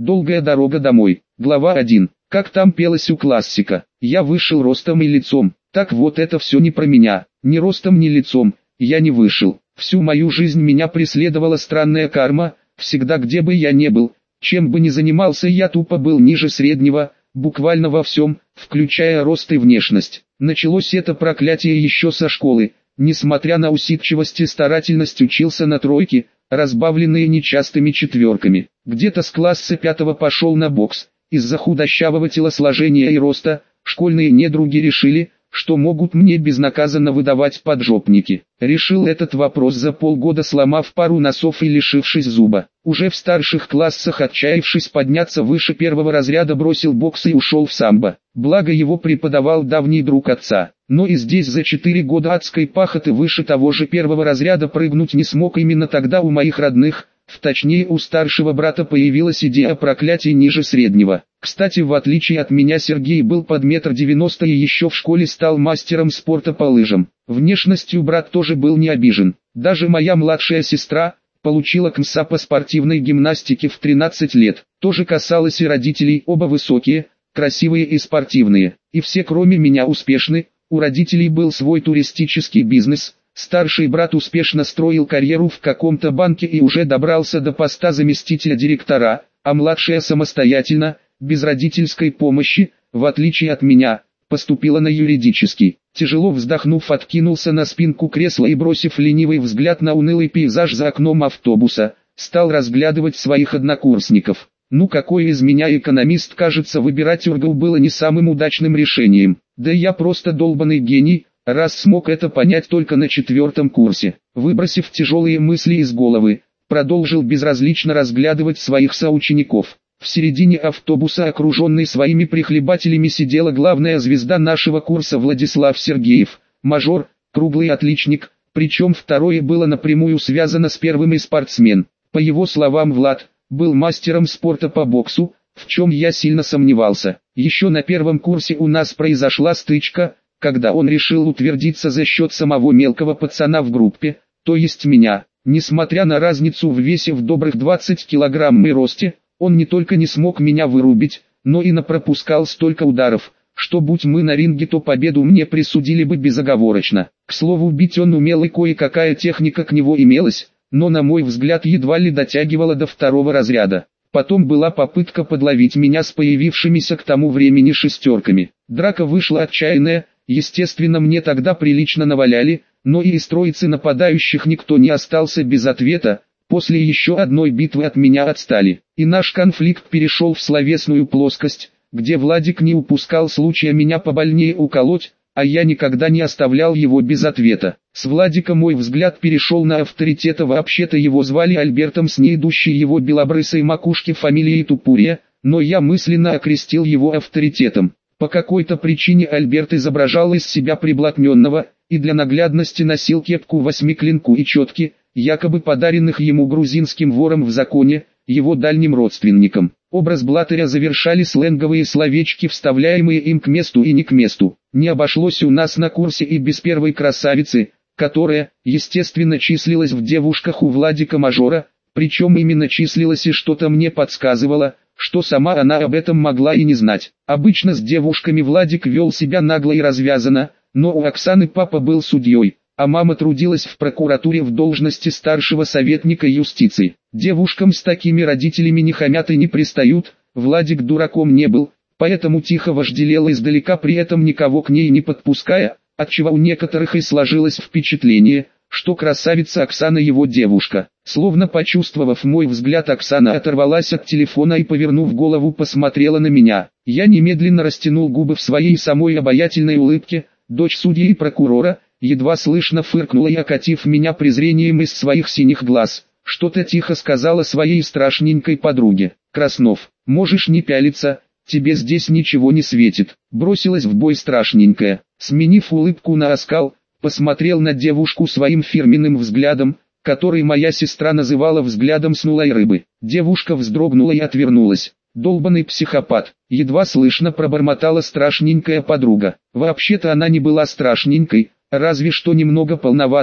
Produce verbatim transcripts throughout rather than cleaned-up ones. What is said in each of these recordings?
Долгая дорога домой. Глава один. Как там пелось у классика. Я вышел ростом и лицом. Так вот это все не про меня. Ни ростом, ни лицом. Я не вышел. Всю мою жизнь меня преследовала странная карма. Всегда где бы я ни был, чем бы ни занимался, я тупо был ниже среднего, буквально во всем, включая рост и внешность. Началось это проклятие еще со школы. Несмотря на усидчивость и старательность, учился на тройке, разбавленные нечастыми четверками. Где-то с класса пятого пошел на бокс. Из-за худощавого телосложения и роста, школьные недруги решили, что могут мне безнаказанно выдавать поджопники. Решил этот вопрос за полгода, сломав пару носов и лишившись зуба. Уже в старших классах, отчаявшись подняться выше первого разряда, бросил бокс и ушел в самбо. Благо его преподавал давний друг отца. Но и здесь за четыре года адской пахоты выше того же первого разряда прыгнуть не смог. Именно тогда у моих родных, точнее у старшего брата, появилась идея проклятий ниже среднего. Кстати, в отличие от меня, Сергей был под метр девяносто и еще в школе стал мастером спорта по лыжам. Внешностью брат тоже был не обижен. Даже моя младшая сестра получила КНСА по спортивной гимнастике в тринадцать лет. Тоже касалось и родителей, оба высокие, красивые и спортивные. И все кроме меня успешны. У родителей был свой туристический бизнес. Старший брат успешно строил карьеру в каком-то банке и уже добрался до поста заместителя директора, а младшая самостоятельно, без родительской помощи, в отличие от меня, поступила на юридический. Тяжело вздохнув, откинулся на спинку кресла и, бросив ленивый взгляд на унылый пейзаж за окном автобуса, стал разглядывать своих однокурсников. Ну какой из меня экономист, кажется, выбирать УрГУ было не самым удачным решением. Да я просто долбанный гений, раз смог это понять только на четвертом курсе. Выбросив тяжелые мысли из головы, продолжил безразлично разглядывать своих соучеников. В середине автобуса, окруженный своими прихлебателями, сидела главная звезда нашего курса Владислав Сергеев, мажор, круглый отличник, причем второе было напрямую связано с первым, и спортсмен. По его словам, Влад был мастером спорта по боксу, в чем я сильно сомневался. Еще на первом курсе у нас произошла стычка, когда он решил утвердиться за счет самого мелкого пацана в группе, то есть меня. Несмотря на разницу в весе в добрых двадцать килограмм и росте, он не только не смог меня вырубить, но и напропускал столько ударов, что будь мы на ринге, то победу мне присудили бы безоговорочно. К слову, бить он умел и кое-какая техника к него имелась, но на мой взгляд едва ли дотягивала до второго разряда. Потом была попытка подловить меня с появившимися к тому времени шестерками. Драка вышла отчаянная, естественно мне тогда прилично наваляли, но и из троицы нападающих никто не остался без ответа. После еще одной битвы от меня отстали, и наш конфликт перешел в словесную плоскость, где Владик не упускал случая меня побольнее уколоть, а я никогда не оставлял его без ответа. С Владика мой взгляд перешел на авторитета, вообще-то его звали Альбертом, с неидущей его белобрысой макушки фамилией Тупурия, но я мысленно окрестил его авторитетом. По какой-то причине Альберт изображал из себя приблотненного, и для наглядности носил кепку, восьмиклинку и четки, якобы подаренных ему грузинским вором в законе, его дальним родственникам. Образ блатыря завершали сленговые словечки, вставляемые им к месту и не к месту. Не обошлось у нас на курсе и без первой красавицы, которая, естественно, числилась в девушках у Владика мажора, причем именно числилась, и что-то мне подсказывало, что сама она об этом могла и не знать. Обычно с девушками Владик вел себя нагло и развязанно, но у Оксаны папа был судьей, а мама трудилась в прокуратуре в должности старшего советника юстиции. Девушкам с такими родителями не хамят и не пристают, Владик дураком не был, поэтому тихо вожделел издалека, при этом никого к ней не подпуская, отчего у некоторых и сложилось впечатление, что красавица Оксана его девушка. Словно почувствовав мой взгляд, Оксана оторвалась от телефона и, повернув голову, посмотрела на меня. Я немедленно растянул губы в своей самой обаятельной улыбке. Дочь судьи и прокурора едва слышно фыркнула и, окатив меня презрением из своих синих глаз, что-то тихо сказала своей страшненькой подруге. «Краснов, можешь не пялиться, тебе здесь ничего не светит», бросилась в бой страшненькая. Сменив улыбку на оскал, посмотрел на девушку своим фирменным взглядом, который моя сестра называла взглядом снулой рыбы. Девушка вздрогнула и отвернулась. «Долбаный психопат», едва слышно пробормотала страшненькая подруга. Вообще-то она не была страшненькой, разве что немного полноватой,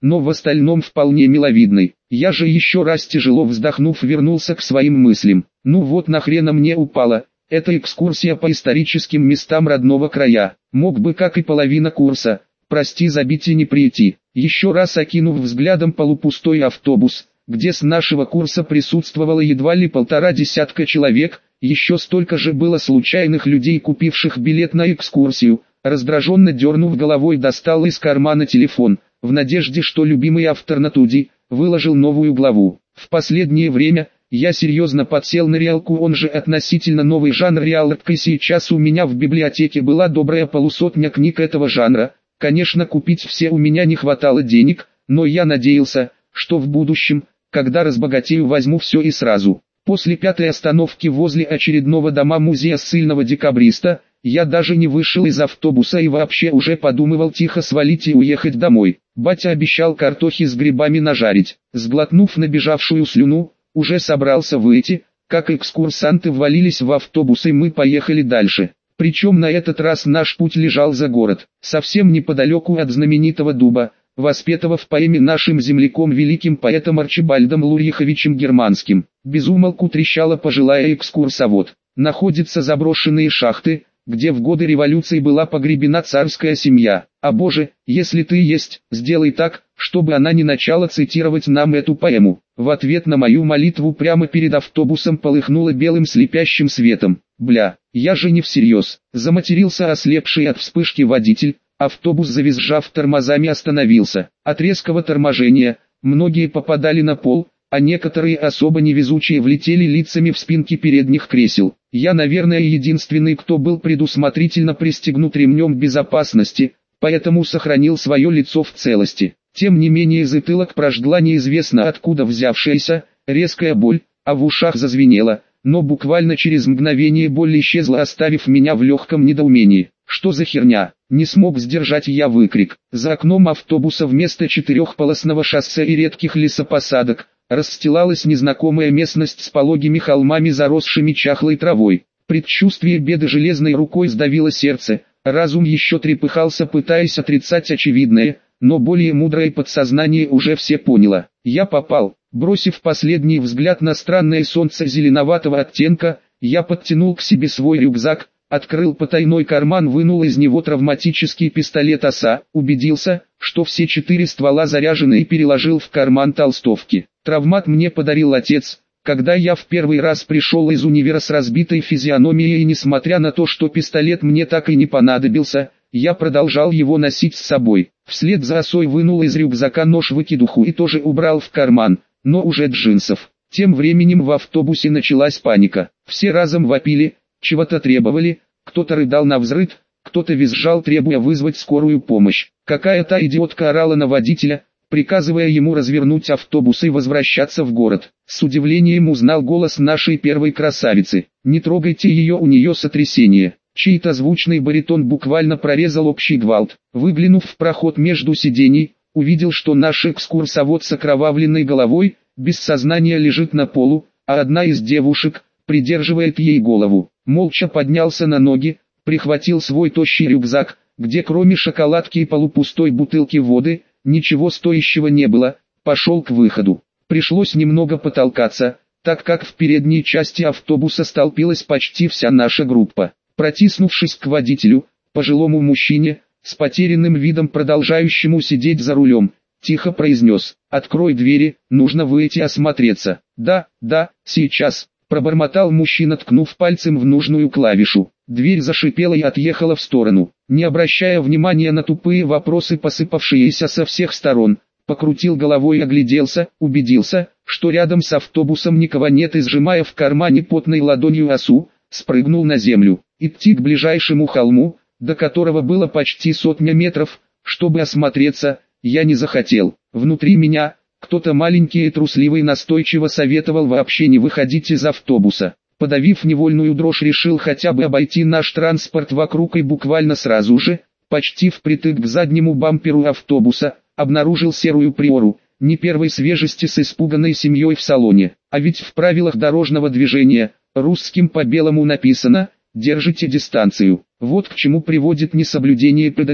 но в остальном вполне миловидной. Я же еще раз тяжело вздохнув вернулся к своим мыслям. Ну вот нахрена мне упала эта экскурсия по историческим местам родного края. Мог бы, как и половина курса, прости забить и не прийти. Еще раз окинув взглядом полупустой автобус, где с нашего курса присутствовало едва ли полтора десятка человек, еще столько же было случайных людей, купивших билет на экскурсию, раздраженно дернув головой достал из кармана телефон, в надежде, что любимый автор Натуди выложил новую главу. В последнее время я серьезно подсел на реалку, он же относительно новый жанр реалка. Сейчас у меня в библиотеке была добрая полусотня книг этого жанра. Конечно, купить все у меня не хватало денег, но я надеялся, что в будущем, когда разбогатею, возьму все и сразу. После пятой остановки возле очередного дома музея ссыльного декабриста, я даже не вышел из автобуса и вообще уже подумывал тихо свалить и уехать домой. Батя обещал картохи с грибами нажарить. Сглотнув набежавшую слюну, уже собрался выйти, как экскурсанты ввалились в автобус и мы поехали дальше. Причем на этот раз наш путь лежал за город, совсем неподалеку от знаменитого дуба, воспетого в поэме нашим земляком великим поэтом Арчибальдом Лурьиховичем Германским. Безумолку трещала пожилая экскурсовод. Находятся заброшенные шахты, где в годы революции была погребена царская семья. А боже, если ты есть, сделай так, чтобы она не начала цитировать нам эту поэму. В ответ на мою молитву прямо перед автобусом полыхнуло белым слепящим светом. Бля, я же не всерьез. Заматерился ослепший от вспышки водитель. Автобус, завизжав тормозами, остановился. От резкого торможения многие попадали на пол, а некоторые особо невезучие влетели лицами в спинки передних кресел. Я, наверное, единственный, кто был предусмотрительно пристегнут ремнем безопасности, поэтому сохранил свое лицо в целости. Тем не менее затылок прожгла неизвестно откуда взявшаяся резкая боль, а в ушах зазвенело, но буквально через мгновение боль исчезла, оставив меня в легком недоумении. Что за херня? Не смог сдержать я выкрик. За окном автобуса вместо четырехполосного шоссе и редких лесопосадок расстилалась незнакомая местность с пологими холмами, заросшими чахлой травой. Предчувствие беды железной рукой сдавило сердце, разум еще трепыхался, пытаясь отрицать очевидное, но более мудрое подсознание уже все поняло. Я попал. Бросив последний взгляд на странное солнце зеленоватого оттенка, я подтянул к себе свой рюкзак, открыл потайной карман, вынул из него травматический пистолет ОСА, убедился, что все четыре ствола заряжены, и переложил в карман толстовки. Травмат мне подарил отец, когда я в первый раз пришел из универа с разбитой физиономией, и несмотря на то, что пистолет мне так и не понадобился, я продолжал его носить с собой. Вслед за осой вынул из рюкзака нож-выкидуху и тоже убрал в карман, но уже джинсов. Тем временем в автобусе началась паника. Все разом вопили, чего-то требовали, кто-то рыдал навзрыд, кто-то визжал, требуя вызвать скорую помощь. Какая-то идиотка орала на водителя, приказывая ему развернуть автобус и возвращаться в город. С удивлением узнал голос нашей первой красавицы. «Не трогайте ее, у нее сотрясение». Чей-то звучный баритон буквально прорезал общий гвалт. Выглянув в проход между сидений, увидел, что наш экскурсовод с окровавленной головой, без сознания лежит на полу, а одна из девушек придерживает ей голову. Молча поднялся на ноги, прихватил свой тощий рюкзак, где кроме шоколадки и полупустой бутылки воды, ничего стоящего не было, пошел к выходу. Пришлось немного потолкаться, так как в передней части автобуса столпилась почти вся наша группа. Протиснувшись к водителю, пожилому мужчине, с потерянным видом продолжающему сидеть за рулем, тихо произнес: «Открой двери, нужно выйти осмотреться». «Да, да, сейчас», пробормотал мужчина, ткнув пальцем в нужную клавишу. Дверь зашипела и отъехала в сторону. Не обращая внимания на тупые вопросы, посыпавшиеся со всех сторон, покрутил головой и огляделся, убедился, что рядом с автобусом никого нет, и, сжимая в кармане потной ладонью осу, спрыгнул на землю. Идти к ближайшему холму, до которого было почти сотня метров, чтобы осмотреться, я не захотел. Внутри меня кто-то маленький и трусливый настойчиво советовал вообще не выходить из автобуса. Подавив невольную дрожь, решил хотя бы обойти наш транспорт вокруг, и буквально сразу же, почти впритык к заднему бамперу автобуса, обнаружил серую приору, не первой свежести, с испуганной семьей в салоне. А ведь в правилах дорожного движения, русским по белому написано: «Держите дистанцию». Вот к чему приводит несоблюдение ПДД.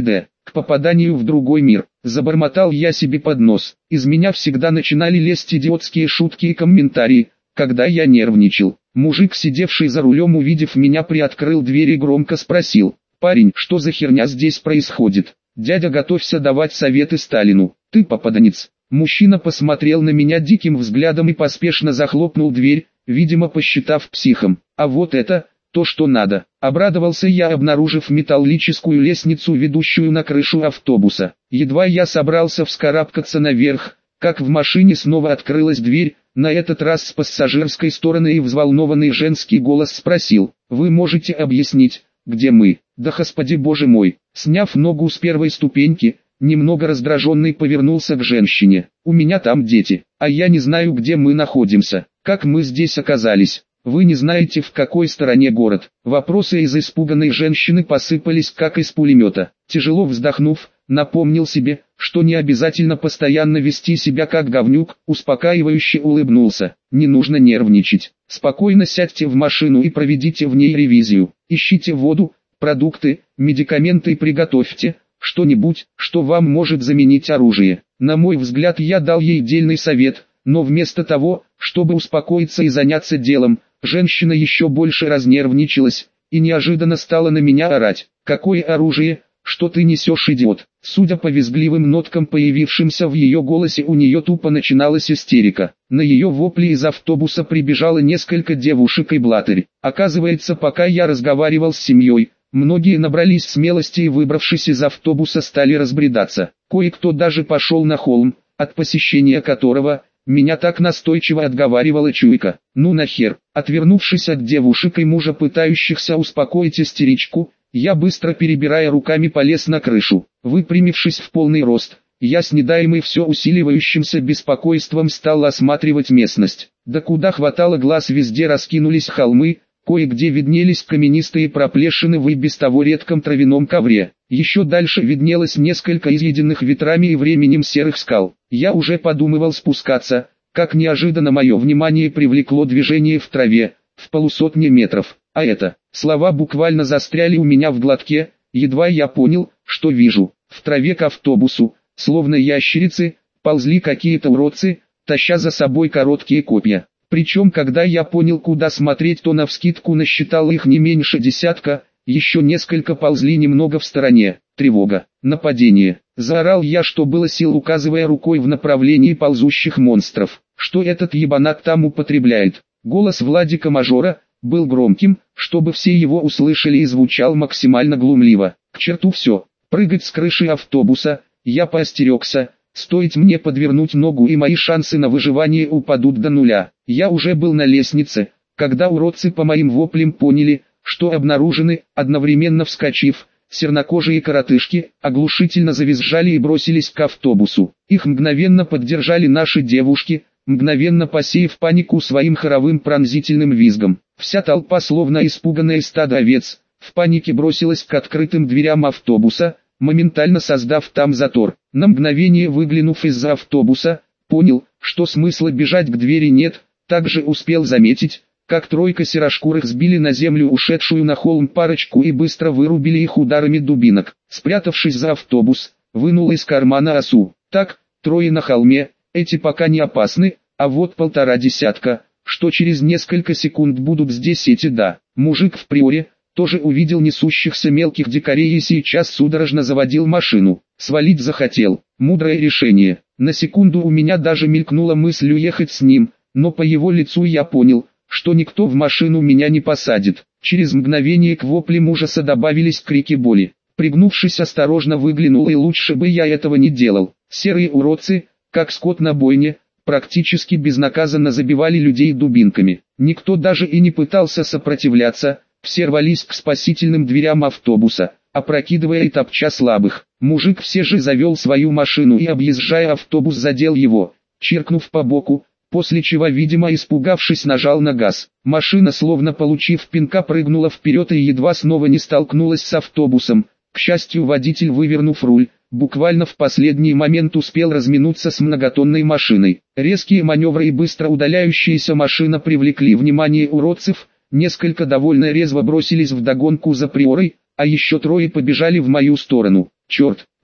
к попаданию в другой мир. Забормотал я себе под нос. Из меня всегда начинали лезть идиотские шутки и комментарии, когда я нервничал. Мужик, сидевший за рулем, увидев меня, приоткрыл дверь и громко спросил: «Парень, что за херня здесь происходит? Дядя, готовься давать советы Сталину. Ты попаданец». Мужчина посмотрел на меня диким взглядом и поспешно захлопнул дверь, видимо посчитав психом. А вот это, то что надо. Обрадовался я, обнаружив металлическую лестницу, ведущую на крышу автобуса. Едва я собрался вскарабкаться наверх, как в машине снова открылась дверь, на этот раз с пассажирской стороны, и взволнованный женский голос спросил: «Вы можете объяснить, где мы?» «Да господи боже мой!» Сняв ногу с первой ступеньки, немного раздраженный повернулся к женщине. «У меня там дети, а я не знаю, где мы находимся. Как мы здесь оказались? Вы не знаете, в какой стороне город?» Вопросы из испуганной женщины посыпались как из пулемета. Тяжело вздохнув, напомнил себе, что не обязательно постоянно вести себя как говнюк, успокаивающе улыбнулся. «Не нужно нервничать. Спокойно сядьте в машину и проведите в ней ревизию. Ищите воду, продукты, медикаменты и приготовьте что-нибудь, что вам может заменить оружие». На мой взгляд, я дал ей дельный совет, но вместо того, чтобы успокоиться и заняться делом, женщина еще больше разнервничалась и неожиданно стала на меня орать: «Какое оружие? Что ты несешь, идиот?» Судя по визгливым ноткам, появившимся в ее голосе, у нее тупо начиналась истерика. На ее вопли из автобуса прибежало несколько девушек и блатырь. Оказывается, пока я разговаривал с семьей, многие набрались смелости и, выбравшись из автобуса, стали разбредаться. Кое-кто даже пошел на холм, от посещения которого меня так настойчиво отговаривала чуйка. Ну нахер. Отвернувшись от девушек и мужа, пытающихся успокоить истеричку, я, быстро перебирая руками, полез на крышу. Выпрямившись в полный рост, я с недаемой все усиливающимся беспокойством стал осматривать местность. Да куда хватало глаз, везде раскинулись холмы, кое-где виднелись каменистые проплешины в и без того редком травяном ковре. Еще дальше виднелось несколько изъеденных ветрами и временем серых скал. Я уже подумывал спускаться, как неожиданно мое внимание привлекло движение в траве, в полусотни метров. А это, слова буквально застряли у меня в глотке, едва я понял, что вижу. В траве к автобусу, словно ящерицы, ползли какие-то уродцы, таща за собой короткие копья. Причем, когда я понял, куда смотреть, то навскидку насчитал их не меньше десятка, еще несколько ползли немного в стороне. Тревога, нападение. Заорал я, что было сил, указывая рукой в направлении ползущих монстров. Что этот ебанат там употребляет? Голос Владика-мажора был громким, чтобы все его услышали, и звучал максимально глумливо. К черту все. Прыгать с крыши автобуса, я поостерегся. Стоит мне подвернуть ногу, и мои шансы на выживание упадут до нуля. Я уже был на лестнице, когда уродцы по моим воплям поняли, что обнаружены. Одновременно вскочив, сернокожие коротышки оглушительно завизжали и бросились к автобусу. Их мгновенно поддержали наши девушки, мгновенно посеяв панику своим хоровым пронзительным визгом. Вся толпа, словно испуганное стадо овец, в панике бросилась к открытым дверям автобуса, моментально создав там затор. На мгновение выглянув из-за автобуса, понял, что смысла бежать к двери нет. Также успел заметить, как тройка серошкурых сбили на землю ушедшую на холм парочку и быстро вырубили их ударами дубинок. Спрятавшись за автобус, вынул из кармана осу. Так, трое на холме, эти пока не опасны, а вот полтора десятка, что через несколько секунд будут здесь, эти да. Мужик в приоре тоже увидел несущихся мелких дикарей и сейчас судорожно заводил машину. Свалить захотел. Мудрое решение. На секунду у меня даже мелькнула мысль уехать с ним, но по его лицу я понял, что никто в машину меня не посадит. Через мгновение к воплям ужаса добавились крики боли. Пригнувшись, осторожно выглянул, и лучше бы я этого не делал. Серые уродцы, как скот на бойне, практически безнаказанно забивали людей дубинками. Никто даже и не пытался сопротивляться, все рвались к спасительным дверям автобуса, опрокидывая и топча слабых. Мужик все же завел свою машину и, объезжая автобус, задел его, чиркнув по боку, после чего, видимо испугавшись, нажал на газ. Машина, словно получив пинка, прыгнула вперед и едва снова не столкнулась с автобусом. К счастью, водитель, вывернув руль, буквально в последний момент успел разминуться с многотонной машиной. Резкие маневры и быстро удаляющаяся машина привлекли внимание уродцев. Несколько довольно резво бросились вдогонку за приорой, а еще трое побежали в мою сторону. Черт,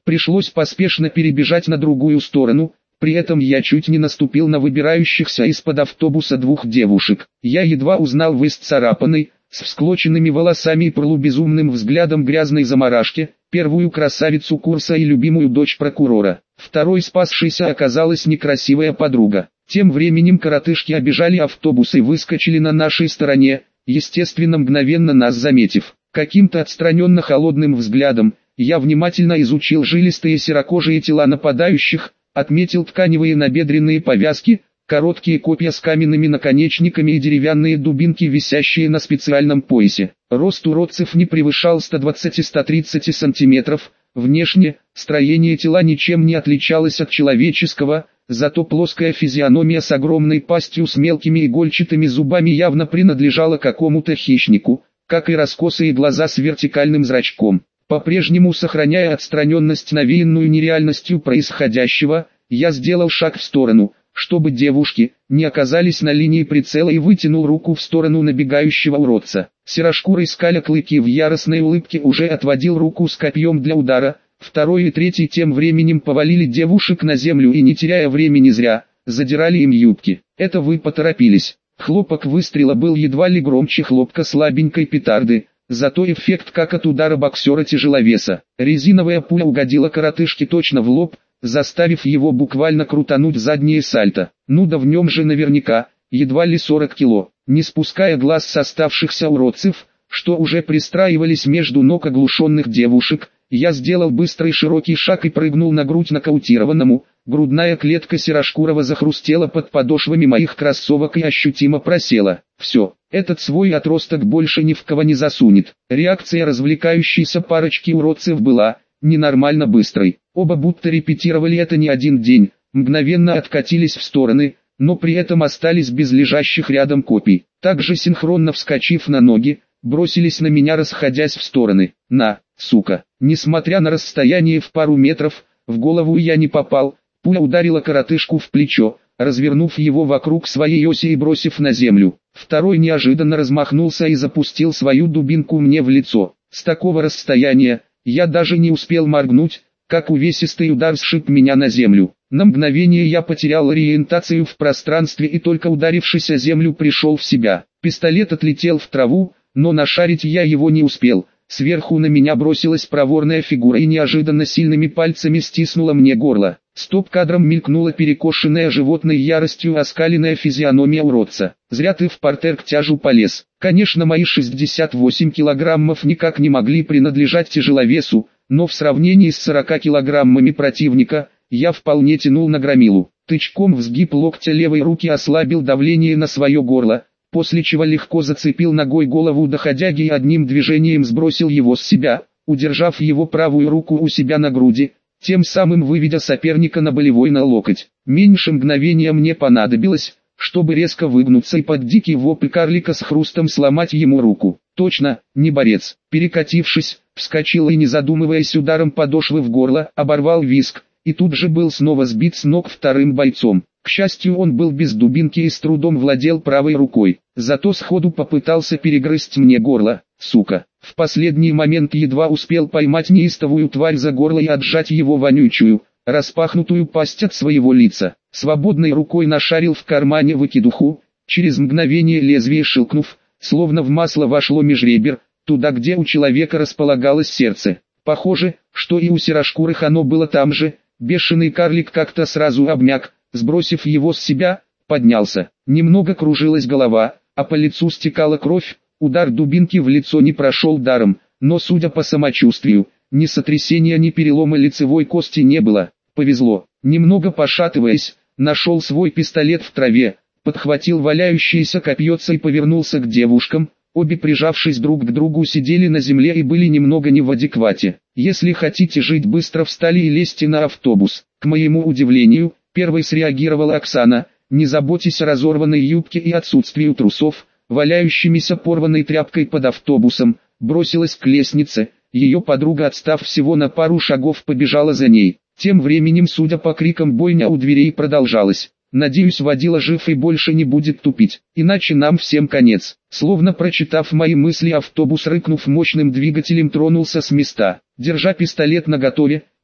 Пришлось поспешно перебежать на другую сторону, при этом я чуть не наступил на выбирающихся из-под автобуса двух девушек. Я едва узнал в исцарапанной, с всклоченными волосами и полубезумным взглядом грязной заморашки, первую красавицу курса и любимую дочь прокурора. Второй спасшейся оказалась некрасивая подруга. Тем временем коротышки обежали автобус и выскочили на нашей стороне, естественно мгновенно нас заметив. Каким-то отстраненно холодным взглядом, я внимательно изучил жилистые серокожие тела нападающих, отметил тканевые набедренные повязки, короткие копья с каменными наконечниками и деревянные дубинки, висящие на специальном поясе. Рост уродцев не превышал ста двадцати — ста тридцати сантиметров, внешне, строение тела ничем не отличалось от человеческого, зато плоская физиономия с огромной пастью с мелкими игольчатыми зубами явно принадлежала какому-то хищнику, как и раскосые глаза с вертикальным зрачком. По-прежнему сохраняя отстраненность, навеянную нереальностью происходящего, я сделал шаг в сторону, чтобы девушки не оказались на линии прицела, и вытянул руку в сторону набегающего уродца. Серошкурый, скаля клыки в яростной улыбке, уже отводил руку с копьем для удара. Второй и третий тем временем повалили девушек на землю и, не теряя времени зря, задирали им юбки. Это вы поторопились. Хлопок выстрела был едва ли громче хлопка слабенькой петарды, зато эффект как от удара боксера-тяжеловеса. Резиновая пуля угодила коротышке точно в лоб, заставив его буквально крутануть заднее сальто. Ну да в нем же наверняка, едва ли сорок кило. Не спуская глаз с оставшихся уродцев, что уже пристраивались между ног оглушенных девушек, я сделал быстрый широкий шаг и прыгнул на грудь нокаутированному. Грудная клетка серошкурого захрустела под подошвами моих кроссовок и ощутимо просела. Все, этот свой отросток больше ни в кого не засунет. Реакция развлекающейся парочки уродцев была ненормально быстрой. Оба будто репетировали это не один день, мгновенно откатились в стороны, но при этом остались без лежащих рядом копий. Также синхронно вскочив на ноги, бросились на меня, расходясь в стороны. На, сука! Несмотря на расстояние в пару метров, в голову я не попал. Пуля ударила коротышку в плечо, развернув его вокруг своей оси и бросив на землю. Второй неожиданно размахнулся и запустил свою дубинку мне в лицо. С такого расстояния я даже не успел моргнуть, как увесистый удар сшиб меня на землю. На мгновение я потерял ориентацию в пространстве и только ударившись о землю пришел в себя. Пистолет отлетел в траву, но нашарить я его не успел. Сверху на меня бросилась проворная фигура и неожиданно сильными пальцами стиснула мне горло. Стоп-кадром мелькнула перекошенная животной яростью оскаленная физиономия уродца. «Зря ты в партер к тяжу полез». Конечно, мои шестьдесят восемь килограммов никак не могли принадлежать тяжеловесу, но в сравнении с сорока килограммами противника, я вполне тянул на громилу. Тычком в сгиб локтя левой руки ослабил давление на свое горло, после чего легко зацепил ногой голову доходяги и одним движением сбросил его с себя, удержав его правую руку у себя на груди, тем самым выведя соперника на болевой на локоть. Меньше мгновения мне понадобилось, чтобы резко выгнуться и под дикий вопль карлика с хрустом сломать ему руку. Точно, не борец. Перекатившись, вскочил и, не задумываясь, ударом подошвы в горло, оборвал виск, и тут же был снова сбит с ног вторым бойцом. К счастью, он был без дубинки и с трудом владел правой рукой, зато сходу попытался перегрызть мне горло, сука. В последний момент едва успел поймать неистовую тварь за горло и отжать его вонючую, распахнутую пасть от своего лица. Свободной рукой нашарил в кармане выкидуху, через мгновение лезвие шилкнув, словно в масло вошло меж ребер, туда где у человека располагалось сердце. Похоже, что и у серошкурых оно было там же. Бешеный карлик как-то сразу обмяк, сбросив его с себя, поднялся. Немного кружилась голова, а по лицу стекала кровь. Удар дубинки в лицо не прошел даром, но судя по самочувствию, ни сотрясения, ни перелома лицевой кости не было. Повезло. Немного пошатываясь, нашел свой пистолет в траве, подхватил валяющееся копьеце и повернулся к девушкам. Обе, прижавшись друг к другу, сидели на земле и были немного не в адеквате. «Если хотите жить быстро, встали и лезьте на автобус». К моему удивлению, первой среагировала Оксана. «Не заботьтесь о разорванной юбке и отсутствию трусов», валяющимися порванной тряпкой под автобусом, бросилась к лестнице. Ее подруга, отстав всего на пару шагов, побежала за ней. Тем временем, судя по крикам, бойня у дверей продолжалась. Надеюсь, водила жив и больше не будет тупить, иначе нам всем конец. Словно прочитав мои мысли, автобус, рыкнув мощным двигателем, тронулся с места. Держа пистолет наготове,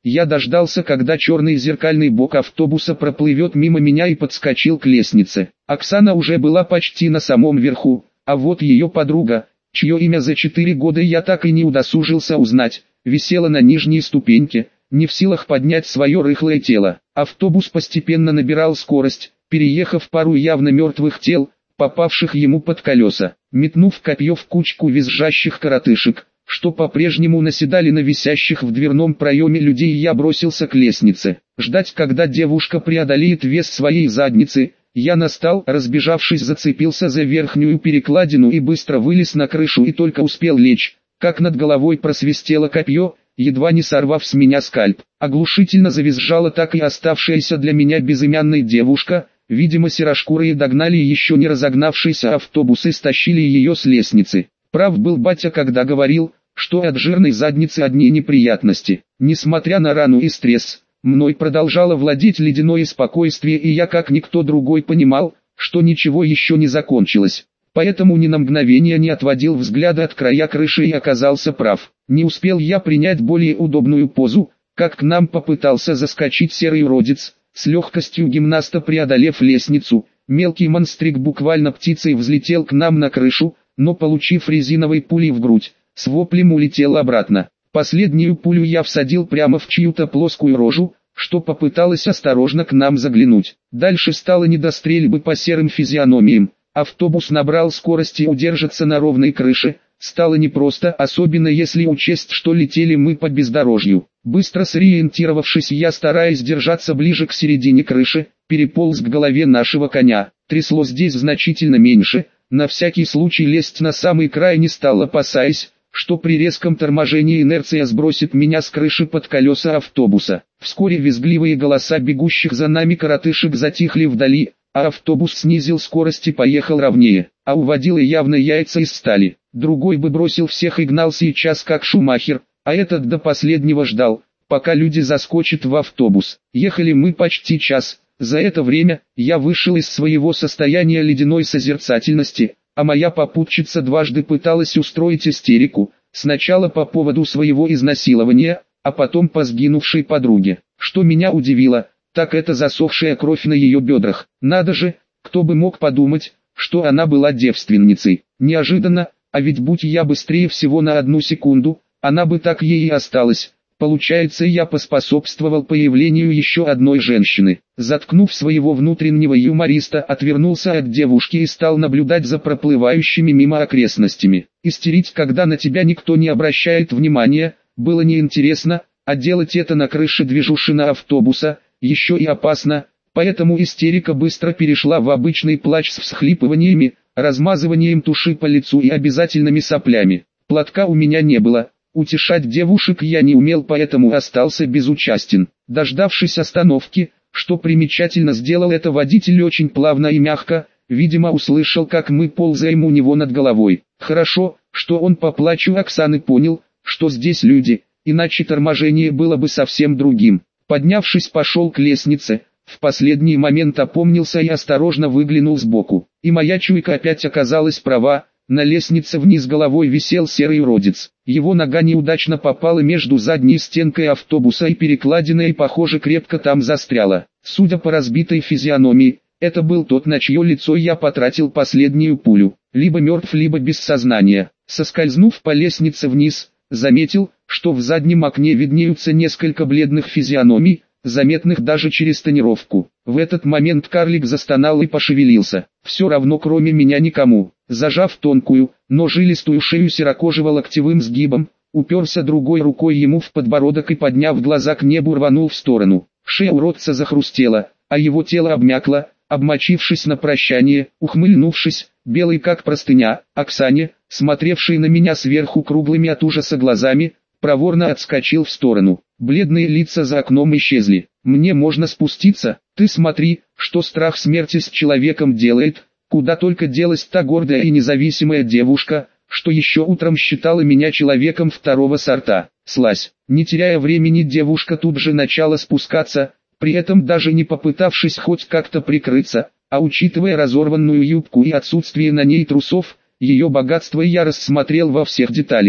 Я дождался, когда черный зеркальный бок автобуса проплывет мимо меня, и подскочил к лестнице. Оксана уже была почти на самом верху, а вот ее подруга, чье имя за четыре года я так и не удосужился узнать, висела на нижней ступеньке, не в силах поднять свое рыхлое тело. Автобус постепенно набирал скорость, переехав пару явно мертвых тел, попавших ему под колеса. Метнув копье в кучку визжащих коротышек, что по-прежнему наседали на висящих в дверном проеме людей, я бросился к лестнице. Ждать, когда девушка преодолеет вес своей задницы, я настал, разбежавшись, зацепился за верхнюю перекладину и быстро вылез на крышу, и только успел лечь, как над головой просвистело копье, едва не сорвав с меня скальп. Оглушительно завизжала так и оставшаяся для меня безымянной девушка. Видимо, серошкурые догнали еще не разогнавшийся автобус и стащили ее с лестницы. Прав был батя, когда говорил, что от жирной задницы одни неприятности. Несмотря на рану и стресс, мной продолжало владеть ледяное спокойствие, и я, как никто другой, понимал, что ничего еще не закончилось. Поэтому ни на мгновение не отводил взгляда от края крыши и оказался прав. Не успел я принять более удобную позу, как к нам попытался заскочить серый уродец. С легкостью гимнаста преодолев лестницу, мелкий монстрик буквально птицей взлетел к нам на крышу, но, получив резиновой пулей в грудь, с воплем улетел обратно. Последнюю пулю я всадил прямо в чью-то плоскую рожу, что попыталась осторожно к нам заглянуть. Дальше стало не до стрельбы по серым физиономиям. Автобус набрал скорость, и удержаться на ровной крыше стало непросто, особенно если учесть, что летели мы по бездорожью. Быстро сориентировавшись, я, стараясь держаться ближе к середине крыши, переполз к голове нашего коня. Трясло здесь значительно меньше, на всякий случай лезть на самый край не стал, опасаясь, что при резком торможении инерция сбросит меня с крыши под колеса автобуса. Вскоре визгливые голоса бегущих за нами коротышек затихли вдали, а автобус снизил скорость и поехал ровнее. А у водилы явно яйца из стали. Другой бы бросил всех и гнал сейчас как Шумахер, а этот до последнего ждал, пока люди заскочат в автобус. Ехали мы почти час. За это время я вышел из своего состояния ледяной созерцательности, а моя попутчица дважды пыталась устроить истерику, сначала по поводу своего изнасилования, а потом по сгинувшей подруге. Что меня удивило, так это засохшая кровь на ее бедрах. Надо же, кто бы мог подумать, что она была девственницей. Неожиданно, а ведь будь я быстрее всего на одну секунду, она бы так ей и осталась. Получается, я поспособствовал появлению еще одной женщины. Заткнув своего внутреннего юмориста, отвернулся от девушки и стал наблюдать за проплывающими мимо окрестностями. Истерить, когда на тебя никто не обращает внимания, было неинтересно, а делать это на крыше движушина автобуса еще и опасно, поэтому истерика быстро перешла в обычный плач с всхлипываниями, размазыванием туши по лицу и обязательными соплями. Платка у меня не было. Утешать девушек я не умел, поэтому остался безучастен. Дождавшись остановки, что примечательно, сделал это водитель очень плавно и мягко, видимо услышал, как мы ползаем у него над головой. Хорошо, что он по плачу Оксаны понял, что здесь люди, иначе торможение было бы совсем другим. Поднявшись, пошел к лестнице, в последний момент опомнился и осторожно выглянул сбоку. И моя чуйка опять оказалась права. На лестнице вниз головой висел серый уродец. Его нога неудачно попала между задней стенкой автобуса и перекладиной, и, похоже, крепко там застряла. Судя по разбитой физиономии, это был тот, на чье лицо я потратил последнюю пулю. Либо мертв, либо без сознания. Соскользнув по лестнице вниз, заметил, что в заднем окне виднеются несколько бледных физиономий, заметных даже через тонировку. В этот момент карлик застонал и пошевелился. Все равно кроме меня никому. Зажав тонкую, но жилистую шею серокожего локтевым сгибом, уперся другой рукой ему в подбородок и, подняв глаза к небу, рванул в сторону. Шея уродца захрустела, а его тело обмякло, обмочившись на прощание. Ухмыльнувшись, белый как простыня, Оксане, смотревший на меня сверху круглыми от ужаса глазами, проворно отскочил в сторону. Бледные лица за окном исчезли. «Мне можно спуститься? Ты смотри, что страх смерти с человеком делает». Куда только делась та гордая и независимая девушка, что еще утром считала меня человеком второго сорта. Слазь. Не теряя времени, девушка тут же начала спускаться, при этом даже не попытавшись хоть как-то прикрыться, а учитывая разорванную юбку и отсутствие на ней трусов, ее богатство я рассмотрел во всех деталях.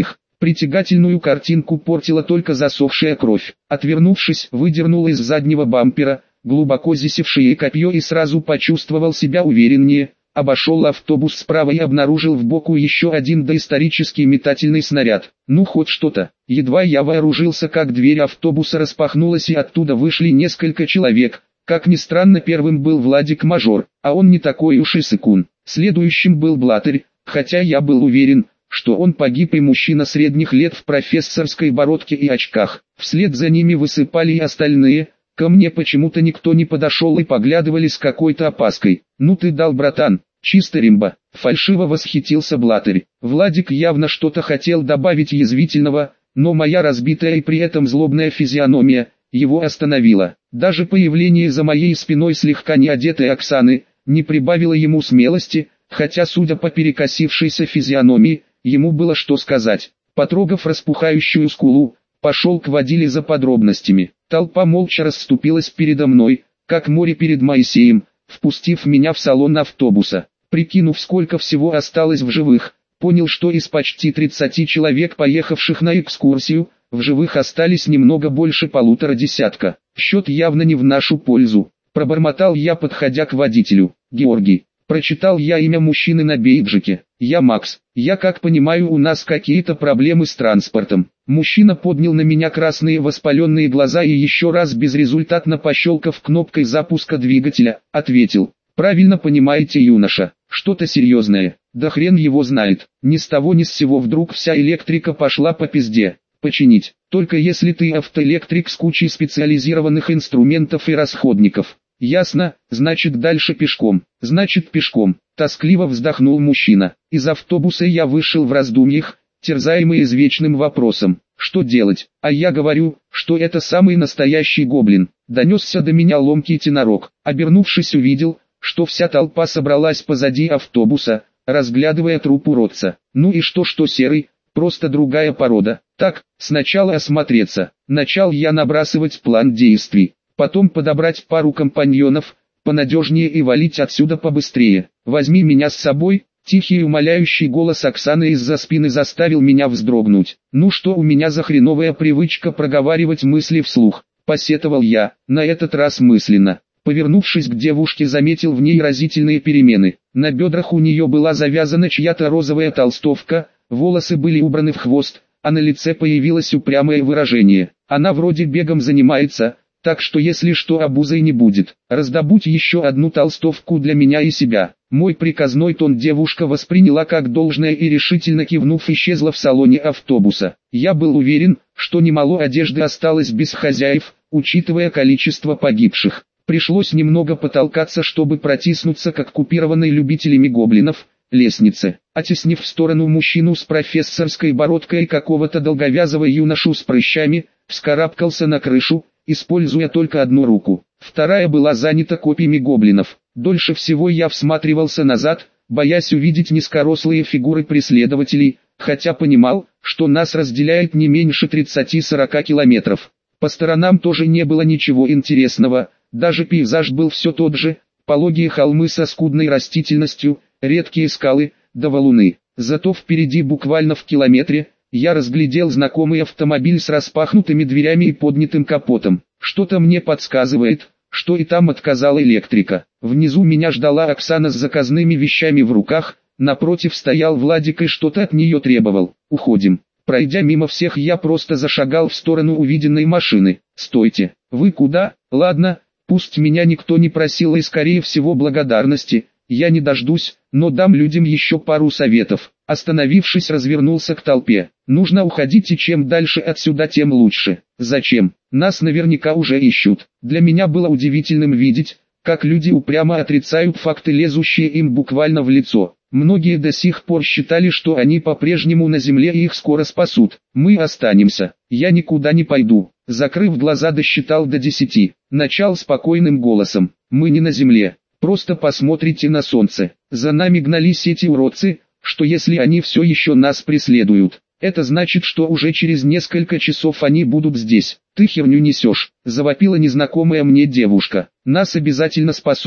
Притягательную картинку портила только засохшая кровь. Отвернувшись, выдернул из заднего бампера глубоко засевшее копье и сразу почувствовал себя увереннее. Обошел автобус справа и обнаружил в боку еще один доисторический метательный снаряд. Ну хоть что-то. Едва я вооружился, как дверь автобуса распахнулась и оттуда вышли несколько человек. Как ни странно, первым был Владик-мажор, а он не такой уж и сыкун. Следующим был Блатырь, хотя я был уверен, что он погиб, и мужчина средних лет в профессорской бородке и очках. Вслед за ними высыпали и остальные. Ко мне почему-то никто не подошел и поглядывали с какой-то опаской. «Ну ты дал, братан, чисто римба», — фальшиво восхитился Блатырь. Владик явно что-то хотел добавить язвительного, но моя разбитая и при этом злобная физиономия его остановила. Даже появление за моей спиной слегка неодетой Оксаны не прибавило ему смелости, хотя, судя по перекосившейся физиономии, ему было что сказать. Потрогав распухающую скулу, пошел к водиле за подробностями. Толпа молча расступилась передо мной, как море перед Моисеем, впустив меня в салон автобуса. Прикинув, сколько всего осталось в живых, понял, что из почти тридцати человек, поехавших на экскурсию, в живых остались немного больше полутора десятка. Счет явно не в нашу пользу. Пробормотал я, подходя к водителю. «Георгий». Прочитал я имя мужчины на бейджике. «Я Макс. Я, как понимаю, у нас какие-то проблемы с транспортом». Мужчина поднял на меня красные воспаленные глаза и еще раз безрезультатно пощелкав кнопкой запуска двигателя, ответил: «Правильно понимаете, юноша, что-то серьезное. Да хрен его знает». Ни с того ни с сего вдруг вся электрика пошла по пизде. «Починить, только если ты автоэлектрик с кучей специализированных инструментов и расходников». «Ясно, значит дальше пешком, значит пешком», — тоскливо вздохнул мужчина. Из автобуса я вышел в раздумьях, терзаемый извечным вопросом: что делать? А я говорю, что это самый настоящий гоблин. Донесся до меня ломкий тенорок. Обернувшись, увидел, что вся толпа собралась позади автобуса, разглядывая труп уродца. Ну и что, что серый, просто другая порода. Так, сначала осмотреться. Начал я набрасывать план действий. Потом подобрать пару компаньонов, понадежнее, и валить отсюда побыстрее. «Возьми меня с собой», — тихий и умоляющий голос Оксаны из-за спины заставил меня вздрогнуть. «Ну что у меня за хреновая привычка проговаривать мысли вслух?» — посетовал я, на этот раз мысленно. Повернувшись к девушке, заметил в ней разительные перемены. На бедрах у нее была завязана чья-то розовая толстовка, волосы были убраны в хвост, а на лице появилось упрямое выражение. Она вроде бегом занимается, так что если что, обузой не будет. Раздобудь еще одну толстовку для меня и себя. Мой приказной тон девушка восприняла как должное и, решительно кивнув, исчезла в салоне автобуса. Я был уверен, что немало одежды осталось без хозяев, учитывая количество погибших. Пришлось немного потолкаться, чтобы протиснуться к оккупированной любителями гоблинов лестнице. Оттеснив в сторону мужчину с профессорской бородкой и какого-то долговязого юношу с прыщами, вскарабкался на крышу, используя только одну руку. Вторая была занята копьями гоблинов. Дольше всего я всматривался назад, боясь увидеть низкорослые фигуры преследователей, хотя понимал, что нас разделяет не меньше тридцати-сорока километров. По сторонам тоже не было ничего интересного, даже пейзаж был все тот же: пологие холмы со скудной растительностью, редкие скалы, да валуны. Зато впереди, буквально в километре, я разглядел знакомый автомобиль с распахнутыми дверями и поднятым капотом. Что-то мне подсказывает, что и там отказала электрика. Внизу меня ждала Оксана с заказными вещами в руках, напротив стоял Владик и что-то от нее требовал. «Уходим». Пройдя мимо всех, я просто зашагал в сторону увиденной машины. «Стойте, вы куда?» «Ладно, пусть меня никто не просил, и скорее всего благодарности я не дождусь, но дам людям еще пару советов». Остановившись, развернулся к толпе. «Нужно уходить, и чем дальше отсюда, тем лучше». «Зачем? Нас наверняка уже ищут». Для меня было удивительным видеть, как люди упрямо отрицают факты, лезущие им буквально в лицо. Многие до сих пор считали, что они по-прежнему на земле и их скоро спасут. «Мы останемся. Я никуда не пойду». Закрыв глаза, досчитал до десяти. Начал спокойным голосом: «Мы не на земле. Просто посмотрите на солнце. За нами гнались эти уродцы, что если они все еще нас преследуют, это значит, что уже через несколько часов они будут здесь». «Ты херню несешь», — завопила незнакомая мне девушка. «Нас обязательно спасут.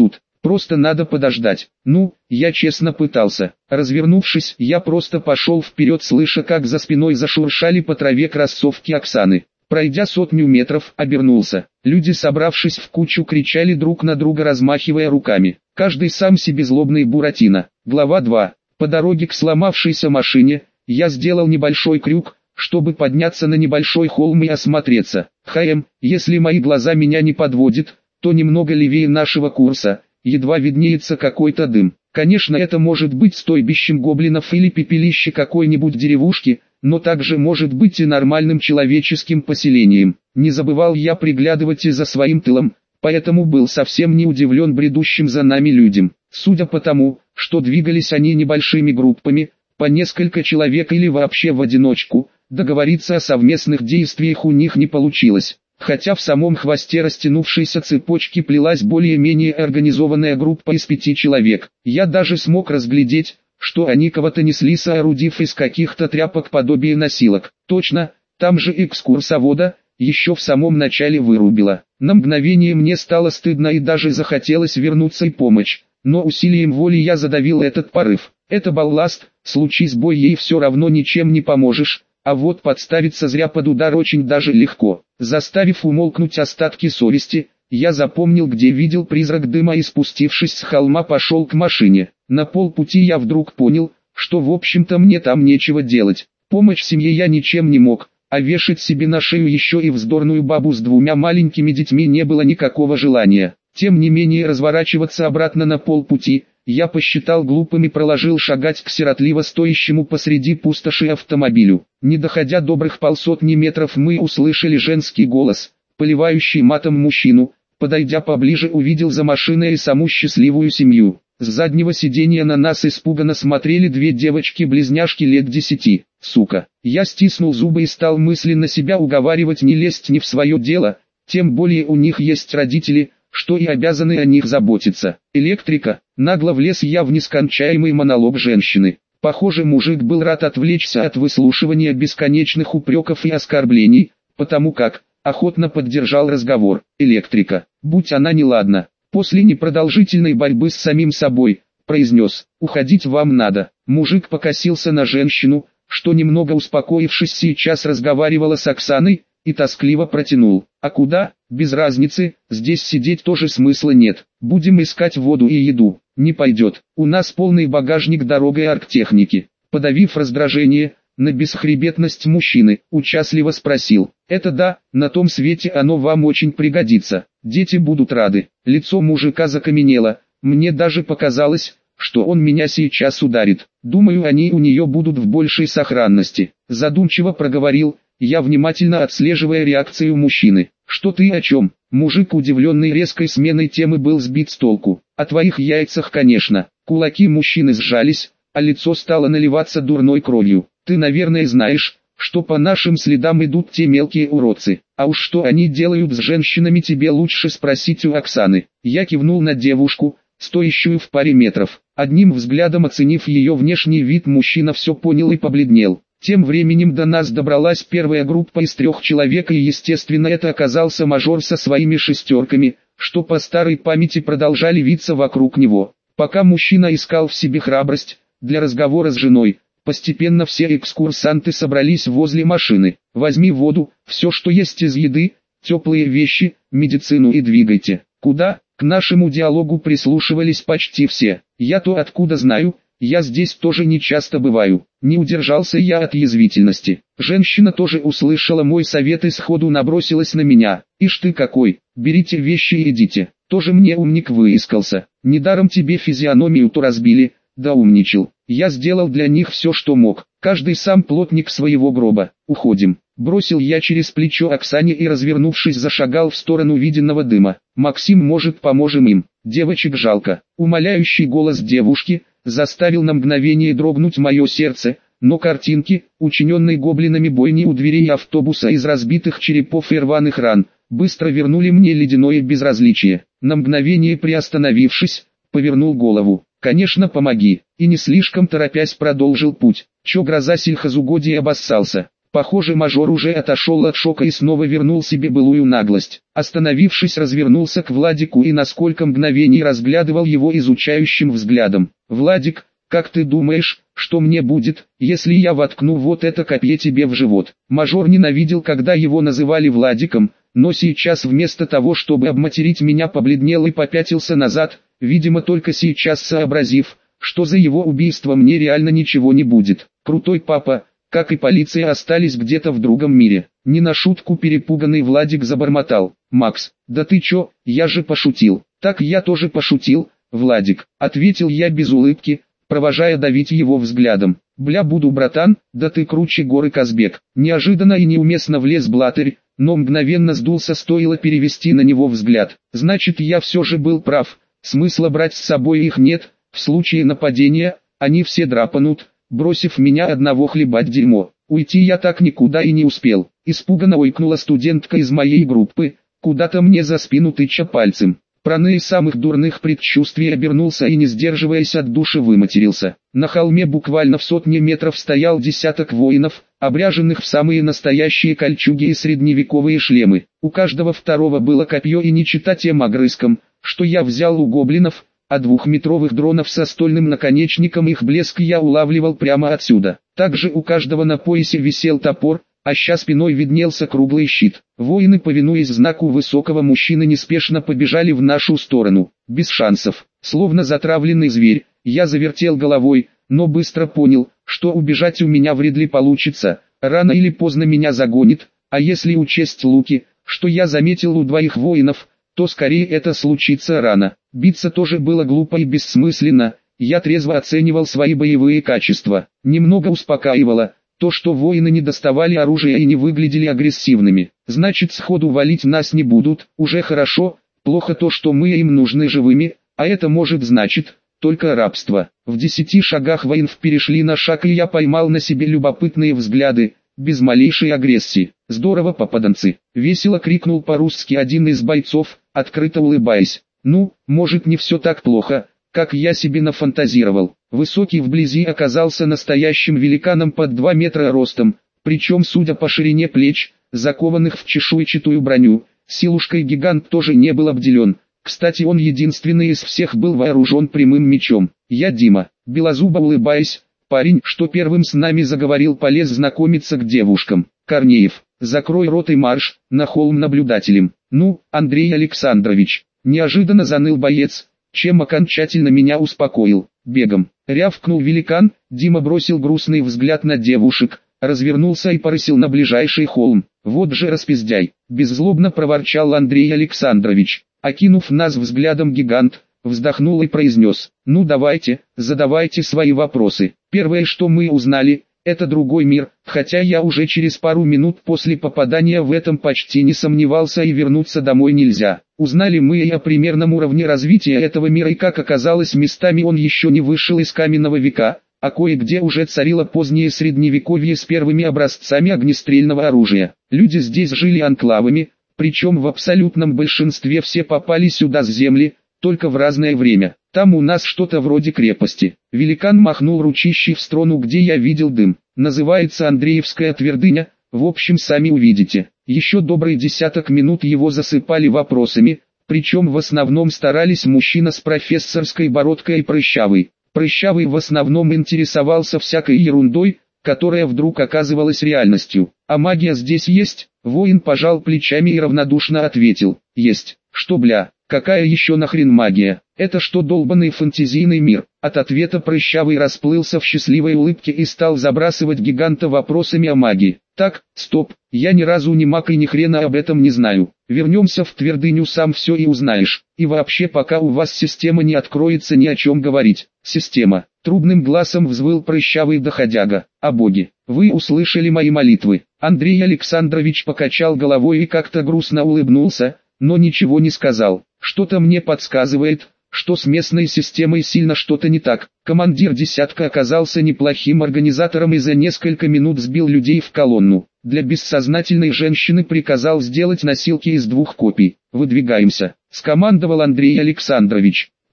просто надо подождать. Ну, я честно пытался. Развернувшись, я просто пошел вперед, слыша, как за спиной зашуршали по траве кроссовки Оксаны. Пройдя сотню метров, обернулся. Люди, собравшись в кучу, кричали друг на друга, размахивая руками. Каждый сам себе злобный Буратино. Глава два. По дороге к сломавшейся машине, я сделал небольшой крюк, чтобы подняться на небольшой холм и осмотреться. Хм, если мои глаза меня не подводят, то немного левее нашего курса, едва виднеется какой-то дым. Конечно, это может быть стойбищем гоблинов или пепелище какой-нибудь деревушки, но также может быть и нормальным человеческим поселением. Не забывал я приглядывать и за своим тылом, поэтому был совсем не удивлен бредущим за нами людям. Судя по тому, что двигались они небольшими группами, по несколько человек или вообще в одиночку, договориться о совместных действиях у них не получилось. Хотя в самом хвосте растянувшейся цепочки плелась более-менее организованная группа из пяти человек. Я даже смог разглядеть, что они кого-то несли, соорудив из каких-то тряпок подобие носилок. Точно, там же экскурсовода еще в самом начале вырубила. На мгновение мне стало стыдно и даже захотелось вернуться и помочь, но усилием воли я задавил этот порыв. Это балласт, случись бой, ей все равно ничем не поможешь, а вот подставиться зря под удар очень даже легко. Заставив умолкнуть остатки совести, я запомнил, где видел призрак дыма, и, спустившись с холма, пошел к машине. На полпути я вдруг понял, что в общем-то мне там нечего делать. Помочь семье я ничем не мог, а вешать себе на шею еще и вздорную бабу с двумя маленькими детьми не было никакого желания. Тем не менее, разворачиваться обратно на полпути я посчитал глупым и проложил шагать к сиротливо стоящему посреди пустоши автомобилю. Не доходя добрых полсотни метров, мы услышали женский голос, поливающий матом мужчину. Подойдя поближе, увидел за машиной и саму счастливую семью. С заднего сиденья на нас испуганно смотрели две девочки-близняшки лет десяти. Сука. Я стиснул зубы и стал мысленно себя уговаривать не лезть не в свое дело, тем более у них есть родители, что и обязаны о них заботиться. Электрика. Нагло влез я в нескончаемый монолог женщины. Похоже, мужик был рад отвлечься от выслушивания бесконечных упреков и оскорблений, потому как охотно поддержал разговор. Электрика. Будь она неладна. После непродолжительной борьбы с самим собой, произнес: «Уходить вам надо». Мужик покосился на женщину, что немного успокоившись сейчас разговаривала с Оксаной, и тоскливо протянул: «А куда? Без разницы, здесь сидеть тоже смысла нет. Будем искать воду и еду». «Не пойдет, у нас полный багажник дорогой арктехники». Подавив раздражение на бесхребетность мужчины, участливо спросил: «Это да, на том свете оно вам очень пригодится, дети будут рады». Лицо мужика закаменело, мне даже показалось, что он меня сейчас ударит. «Думаю, они у нее будут в большей сохранности», задумчиво проговорил я, внимательно отслеживая реакцию мужчины. «Что ты, о чем?» Мужик, удивленный резкой сменой темы, был сбит с толку. «О твоих яйцах, конечно». Кулаки мужчины сжались, а лицо стало наливаться дурной кровью. «Ты, наверное, знаешь, что по нашим следам идут те мелкие уродцы. А уж что они делают с женщинами, тебе лучше спросить у Оксаны». Я кивнул на девушку, стоящую в паре метров. Одним взглядом оценив ее внешний вид, мужчина все понял и побледнел. Тем временем до нас добралась первая группа из трех человек, и естественно это оказался мажор со своими шестерками, что по старой памяти продолжали виться вокруг него. Пока мужчина искал в себе храбрость для разговора с женой, постепенно все экскурсанты собрались возле машины. «Возьми воду, все что есть из еды, теплые вещи, медицину и двигайте». «Куда?» К нашему диалогу прислушивались почти все. «Я-то откуда знаю? Я здесь тоже не часто бываю». Не удержался я от язвительности. Женщина тоже услышала мой совет и сходу набросилась на меня. «Ишь ты какой, берите вещи и идите». Тоже мне умник выискался. «Недаром тебе физиономию-то разбили». Да умничал. Я сделал для них все, что мог. Каждый сам плотник своего гроба. «Уходим». Бросил я через плечо Оксане и, развернувшись, зашагал в сторону виденного дыма. «Максим, может, поможем им? Девочек жалко». Умоляющий голос девушки заставил на мгновение дрогнуть мое сердце, но картинки, учиненной гоблинами бойни у дверей автобуса из разбитых черепов и рваных ран, быстро вернули мне ледяное безразличие. На мгновение приостановившись, повернул голову. «Конечно, помоги», и не слишком торопясь продолжил путь. «Чё, гроза сельхозугодий обоссался?» Похоже, мажор уже отошел от шока и снова вернул себе былую наглость. Остановившись, развернулся к Владику и на сколько мгновений разглядывал его изучающим взглядом. «Владик, как ты думаешь, что мне будет, если я воткну вот это копье тебе в живот?» Мажор ненавидел, когда его называли Владиком, но сейчас вместо того, чтобы обматерить меня, побледнел и попятился назад, видимо только сейчас сообразив, что за его убийство мне реально ничего не будет. Крутой папа, как и полиция, остались где-то в другом мире. Не на шутку перепуганный Владик забормотал: «Макс, да ты чё, я же пошутил». «Так я тоже пошутил, Владик», — ответил я без улыбки, провожая давить его взглядом. «Бля, буду, братан, да ты круче горы Казбек». Неожиданно и неуместно влез Блатырь, но мгновенно сдулся, стоило перевести на него взгляд. Значит, я все же был прав, смысла брать с собой их нет, в случае нападения, они все драпанут, бросив меня одного хлебать дерьмо. Уйти я так никуда и не успел. Испуганно ойкнула студентка из моей группы, куда-то мне за спину тыча пальцем. Проный из самых дурных предчувствий обернулся и, не сдерживаясь от души, выматерился. На холме буквально в сотне метров стоял десяток воинов, обряженных в самые настоящие кольчуги и средневековые шлемы. У каждого второго было копье, и не чета тем огрызком, что я взял у гоблинов, а двухметровых дронов со стольным наконечником их блеск я улавливал прямо отсюда. Также у каждого на поясе висел топор, а ща спиной виднелся круглый щит. Воины, повинуясь знаку высокого мужчины, неспешно побежали в нашу сторону. Без шансов. Словно затравленный зверь, я завертел головой, но быстро понял, что убежать у меня вряд ли получится. Рано или поздно меня загонит, а если учесть луки, что я заметил у двоих воинов, то скорее это случится рано. Биться тоже было глупо и бессмысленно, я трезво оценивал свои боевые качества. Немного успокаивало то, что воины не доставали оружия и не выглядели агрессивными. Значит, сходу валить нас не будут, уже хорошо. Плохо то, что мы им нужны живыми, а это может значить только рабство. В десяти шагах воинов перешли на шаг, и я поймал на себе любопытные взгляды, без малейшей агрессии. «Здорово, попаданцы!» — весело крикнул по-русски один из бойцов, открыто улыбаясь. «Ну, может, не все так плохо, как я себе нафантазировал». Высокий вблизи оказался настоящим великаном под два метра ростом, причем, судя по ширине плеч, закованных в чешуйчатую броню, силушкой гигант тоже не был обделен. Кстати, он единственный из всех был вооружен прямым мечом. «Я Дима», — белозубо улыбаясь, парень, что первым с нами заговорил, полез знакомиться к девушкам. «Корнеев, закрой рот и марш на холм наблюдателем». «Ну, Андрей Александрович», — неожиданно заныл боец, чем окончательно меня успокоил. «Бегом», — рявкнул великан. Дима бросил грустный взгляд на девушек, развернулся и порысил на ближайший холм. «Вот же распиздяй», — беззлобно проворчал Андрей Александрович. Окинув нас взглядом, гигант вздохнул и произнес: «Ну давайте, задавайте свои вопросы». Первое, что мы узнали, это другой мир, хотя я уже через пару минут после попадания в этом почти не сомневался, и вернуться домой нельзя. Узнали мы и о примерном уровне развития этого мира, и как оказалось, местами он еще не вышел из каменного века, а кое-где уже царило позднее средневековье с первыми образцами огнестрельного оружия. Люди здесь жили анклавами, причем в абсолютном большинстве все попали сюда с земли, только в разное время. Там у нас что-то вроде крепости. Великан махнул ручищей в сторону, где я видел дым. Называется Андреевская твердыня, в общем, сами увидите. Еще добрый десяток минут его засыпали вопросами, причем в основном старались мужчина с профессорской бородкой и Прыщавый. Прыщавый в основном интересовался всякой ерундой, которая вдруг оказывалась реальностью. «А магия здесь есть?» Воин пожал плечами и равнодушно ответил: «Есть». «Что, бля, какая еще нахрен магия? Это что, долбанный фэнтезийный мир?» От ответа Прыщавый расплылся в счастливой улыбке и стал забрасывать гиганта вопросами о магии. «Так, стоп, я ни разу не маг и ни хрена об этом не знаю. Вернемся в твердыню, сам все и узнаешь. И вообще, пока у вас система не откроется, ни о чем говорить». «Система», — трубным глазом взвыл Прыщавый доходяга. «О боги, вы услышали мои молитвы». Андрей Александрович покачал головой и как-то грустно улыбнулся, но ничего не сказал. «Что-то мне подсказывает, что с местной системой сильно что-то не так». Командир десятка оказался неплохим организатором и за несколько минут сбил людей в колонну. Для бессознательной женщины приказал сделать носилки из двух копий. «Выдвигаемся», — скомандовал Андрей Александрович.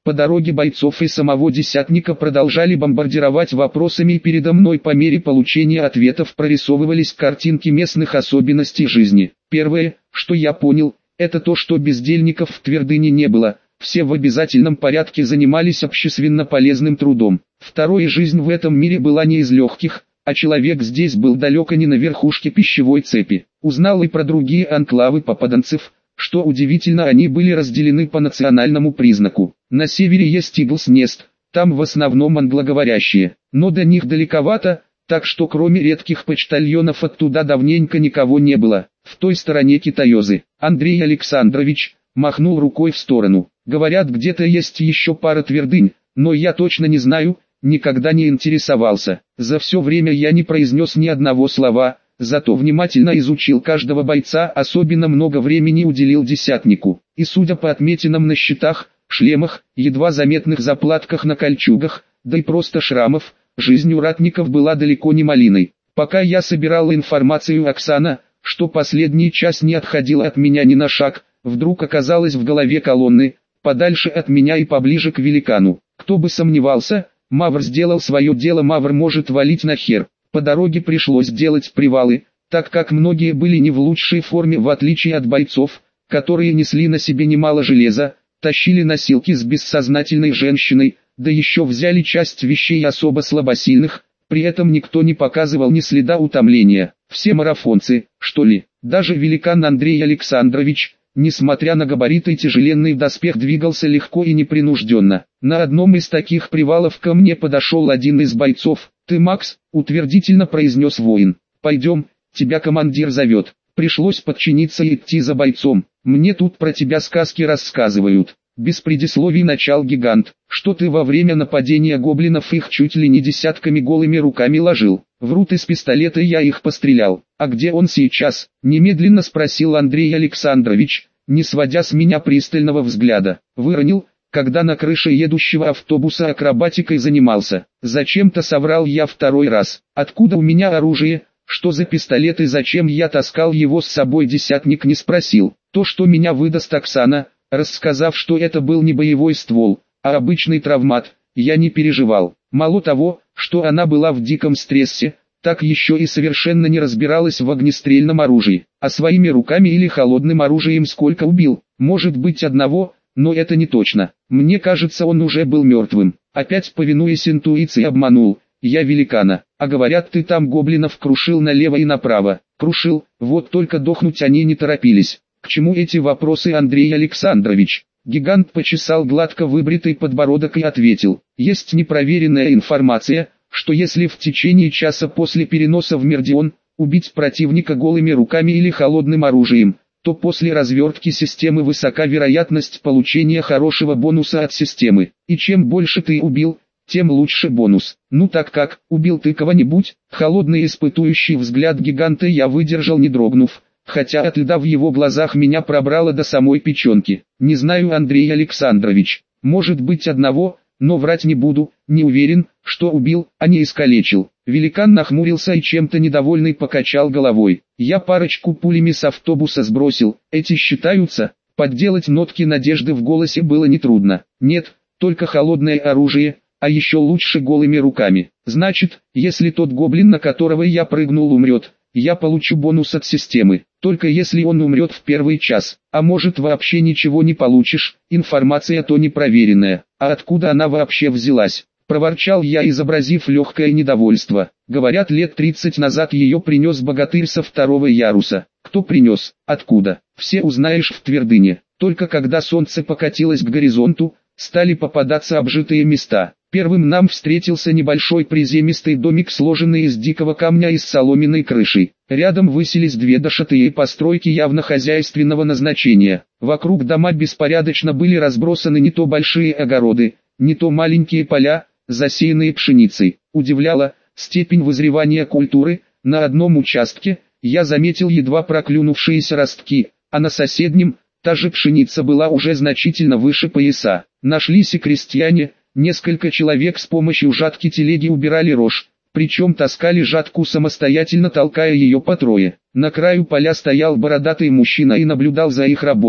По дороге бойцов и самого десятника продолжали бомбардировать вопросами, и передо мной по мере получения ответов прорисовывались картинки местных особенностей жизни. Первое, что я понял, это то, что бездельников в твердыне не было, все в обязательном порядке занимались общественно полезным трудом. Второе, жизнь в этом мире была не из легких, а человек здесь был далеко не на верхушке пищевой цепи. Узнал и про другие анклавы попаданцев, что удивительно, они были разделены по национальному признаку. На севере есть Иглс-Нест, там в основном англоговорящие, но до них далековато, так что кроме редких почтальонов оттуда давненько никого не было. В той стороне китаёзы. Андрей Александрович махнул рукой в сторону. Говорят, где-то есть еще пара твердынь, но я точно не знаю, никогда не интересовался. За все время я не произнес ни одного слова, зато внимательно изучил каждого бойца, особенно много времени уделил десятнику. И судя по отметинам на щитах, шлемах, едва заметных заплатках на кольчугах, да и просто шрамов, жизнь у ратников была далеко не малиной. Пока я собирал информацию, Оксана, что последний час не отходила от меня ни на шаг, вдруг оказалась в голове колонны, подальше от меня и поближе к великану. Кто бы сомневался, Мавр сделал свое дело, Мавр может валить нахер. По дороге пришлось делать привалы, так как многие были не в лучшей форме, в отличие от бойцов, которые несли на себе немало железа, тащили носилки с бессознательной женщиной, да еще взяли часть вещей особо слабосильных, при этом никто не показывал ни следа утомления. Все марафонцы, что ли. Даже великан Андрей Александрович, несмотря на габариты и тяжеленный доспех, двигался легко и непринужденно. На одном из таких привалов ко мне подошел один из бойцов. «Ты Макс?» — утвердительно произнес воин. «Пойдем, тебя командир зовет». Пришлось подчиниться и идти за бойцом. «Мне тут про тебя сказки рассказывают». Без предисловий начал гигант. «Что ты во время нападения гоблинов их чуть ли не десятками голыми руками ложил?» «Врут, из пистолета я их пострелял». «А где он сейчас?» — немедленно спросил Андрей Александрович, не сводя с меня пристального взгляда. «Выронил, когда на крыше едущего автобуса акробатикой занимался». Зачем-то соврал я второй раз. «Откуда у меня оружие? Что за пистолет и зачем я таскал его с собой?» Десятник не спросил. То, что меня выдаст Оксана, рассказав, что это был не боевой ствол, а обычный травмат, я не переживал. Мало того, что она была в диком стрессе, так еще и совершенно не разбиралась в огнестрельном оружии. А своими руками или холодным оружием сколько убил? Может быть, одного, но это не точно. Мне кажется, он уже был мертвым. Опять, повинуясь интуиции, обманул я великана. А говорят, ты там гоблинов крушил налево и направо. Крушил, вот только дохнуть они не торопились. К чему эти вопросы, Андрей Александрович? Гигант почесал гладко выбритый подбородок и ответил. Есть непроверенная информация, что если в течение часа после переноса в Мердион убить противника голыми руками или холодным оружием, то после развертки системы высока вероятность получения хорошего бонуса от системы. И чем больше ты убил, тем лучше бонус. Ну так как, убил ты кого-нибудь? Холодный испытующий взгляд гиганта я выдержал, не дрогнув, хотя от льда в его глазах меня пробрало до самой печенки. Не знаю, Андрей Александрович, может быть одного, но врать не буду, не уверен, что убил, а не искалечил. Великан нахмурился и чем-то недовольный покачал головой. Я парочку пулями с автобуса сбросил, эти считаются? Подделать нотки надежды в голосе было нетрудно. Нет, только холодное оружие, а еще лучше голыми руками. Значит, если тот гоблин, на которого я прыгнул, умрет, я получу бонус от системы. Только если он умрет в первый час, а может вообще ничего не получишь, информация то непроверенная. А откуда она вообще взялась? Проворчал я, изобразив легкое недовольство. Говорят, лет тридцать назад ее принес богатырь со второго яруса. Кто принес? Откуда? Все узнаешь в твердыне. Только когда солнце покатилось к горизонту, стали попадаться обжитые места. Первым нам встретился небольшой приземистый домик, сложенный из дикого камня и с соломенной крышей. Рядом высились две дошатые постройки явно хозяйственного назначения. Вокруг дома беспорядочно были разбросаны не то большие огороды, не то маленькие поля, засеянные пшеницей. Удивляла степень вызревания культуры. На одном участке я заметил едва проклюнувшиеся ростки, а на соседнем та же пшеница была уже значительно выше пояса. Нашлись и крестьяне. Несколько человек с помощью жатки телеги убирали рожь, причем таскали жатку самостоятельно, толкая ее по трое. На краю поля стоял бородатый мужчина и наблюдал за их работой.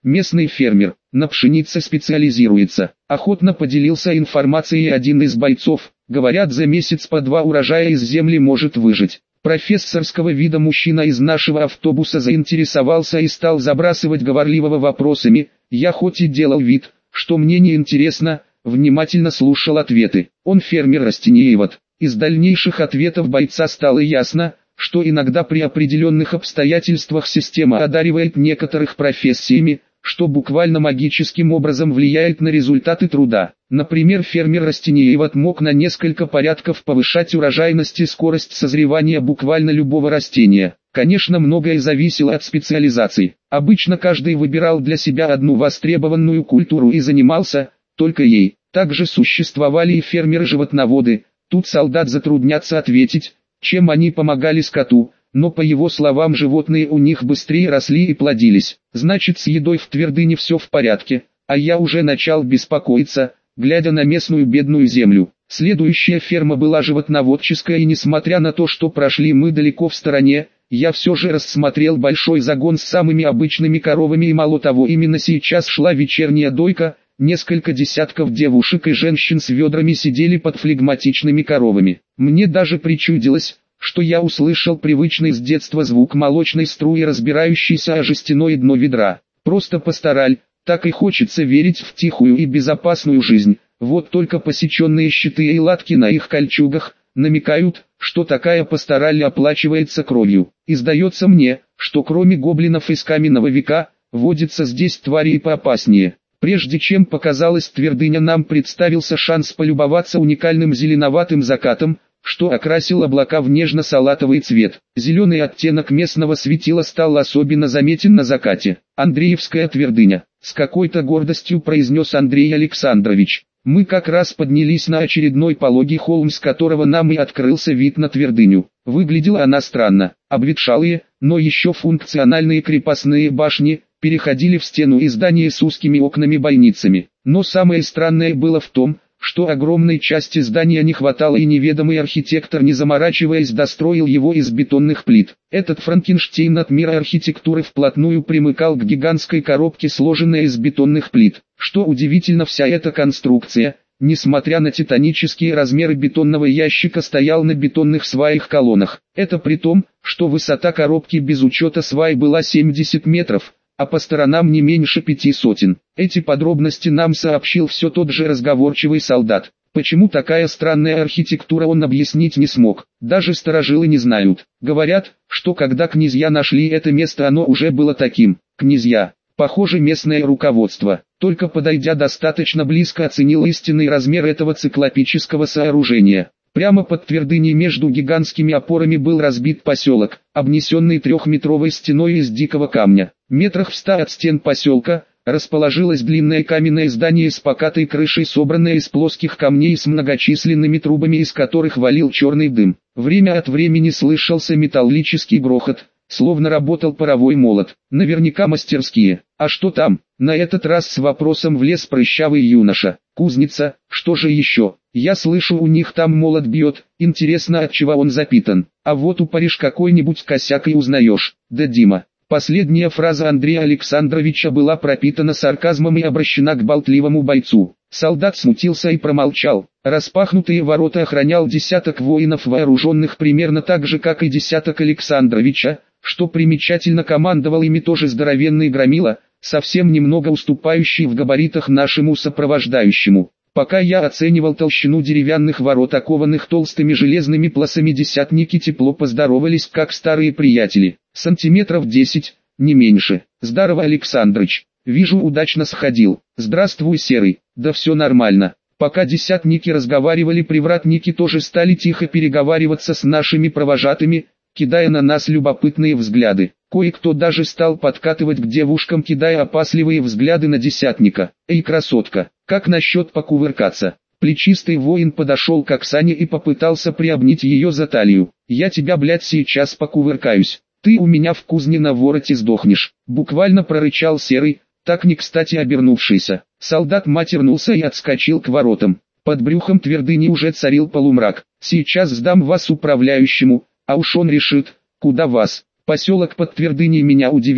местный фермер, на пшенице специализируется. Охотно поделился информацией один из бойцов. Говорят, за месяц по два урожая из земли может выжить. Профессорского вида мужчина из нашего автобуса заинтересовался и стал забрасывать говорливого вопросами. Я хоть и делал вид, что мне не интересно, внимательно слушал ответы. Он фермер растениевод. Из дальнейших ответов бойца стало ясно, что иногда при определенных обстоятельствах система одаривает некоторых профессиями, что буквально магическим образом влияет на результаты труда. Например, фермер-растениевод мог на несколько порядков повышать урожайность и скорость созревания буквально любого растения. Конечно, многое зависело от специализации. Обычно каждый выбирал для себя одну востребованную культуру и занимался только ей. Также существовали и фермеры-животноводы. Тут солдат затруднятся ответить, чем они помогали скоту, но по его словам животные у них быстрее росли и плодились. Значит, с едой в твердыне все в порядке, а я уже начал беспокоиться, глядя на местную бедную землю. Следующая ферма была животноводческая, и несмотря на то, что прошли мы далеко в стороне, я все же рассмотрел большой загон с самыми обычными коровами, и мало того, именно сейчас шла вечерняя дойка. Несколько десятков девушек и женщин с ведрами сидели под флегматичными коровами. Мне даже причудилось, что я услышал привычный с детства звук молочной струи, разбирающейся о жестяное дно ведра. Просто пастораль, так и хочется верить в тихую и безопасную жизнь. Вот только посеченные щиты и латки на их кольчугах намекают, что такая пастораль оплачивается кровью. И сдается мне, что кроме гоблинов из каменного века, водятся здесь твари и поопаснее. Прежде чем показалась твердыня, нам представился шанс полюбоваться уникальным зеленоватым закатом, что окрасил облака в нежно-салатовый цвет. Зеленый оттенок местного светила стал особенно заметен на закате. «Андреевская твердыня», — с какой-то гордостью произнес Андрей Александрович. Мы как раз поднялись на очередной пологий холм, с которого нам и открылся вид на твердыню. Выглядела она странно. Обветшалые, но еще функциональные крепостные башни переходили в стену и здания с узкими окнами-бойницами. Но самое странное было в том, что огромной части здания не хватало, и неведомый архитектор, не заморачиваясь, достроил его из бетонных плит. Этот Франкенштейн от мира архитектуры вплотную примыкал к гигантской коробке, сложенной из бетонных плит. Что удивительно, вся эта конструкция, несмотря на титанические размеры бетонного ящика, стоял на бетонных сваях-колоннах. Это при том, что высота коробки без учета свай была семьдесят метров, а по сторонам не меньше пяти сотен. Эти подробности нам сообщил все тот же разговорчивый солдат. Почему такая странная архитектура, он объяснить не смог. Даже старожилы не знают. Говорят, что когда князья нашли это место, оно уже было таким. Князья, похоже, местное руководство, только подойдя достаточно близко, оценил истинный размер этого циклопического сооружения. Прямо под твердыней между гигантскими опорами был разбит поселок, обнесенный трехметровой стеной из дикого камня. Метрах в ста от стен поселка расположилось длинное каменное здание с покатой крышей, собранное из плоских камней с многочисленными трубами, из которых валил черный дым. Время от времени слышался металлический грохот, словно работал паровой молот. Наверняка мастерские. А что там? На этот раз с вопросом влез прыщавый юноша. Кузница, что же еще? Я слышу, у них там молот бьет, интересно, от чего он запитан. А вот упаришь какой-нибудь косяк и узнаешь. Да, Дима. Последняя фраза Андрея Александровича была пропитана сарказмом и обращена к болтливому бойцу. Солдат смутился и промолчал. Распахнутые ворота охранял десяток воинов, вооруженных примерно так же, как и десяток Александровича. Что примечательно, командовал ими тоже здоровенный громила, совсем немного уступающий в габаритах нашему сопровождающему. Пока я оценивал толщину деревянных ворот, окованных толстыми железными пласами, десятники тепло поздоровались, как старые приятели. Сантиметров десять, не меньше. Здорово, Александрыч. Вижу, удачно сходил. Здравствуй, Серый. Да все нормально. Пока десятники разговаривали, привратники тоже стали тихо переговариваться с нашими провожатыми, кидая на нас любопытные взгляды. Кое-кто даже стал подкатывать к девушкам, кидая опасливые взгляды на десятника. «Эй, красотка, как насчет покувыркаться?» Плечистый воин подошел к Оксане и попытался приобнять ее за талию. «Я тебя, блядь, сейчас покувыркаюсь. Ты у меня в кузне на вороте сдохнешь», буквально прорычал Серый, так не кстати обернувшийся. Солдат матернулся и отскочил к воротам. Под брюхом твердыни уже царил полумрак. «Сейчас сдам вас управляющему, а уж он решит, куда вас». Поселок под твердыней меня удивил,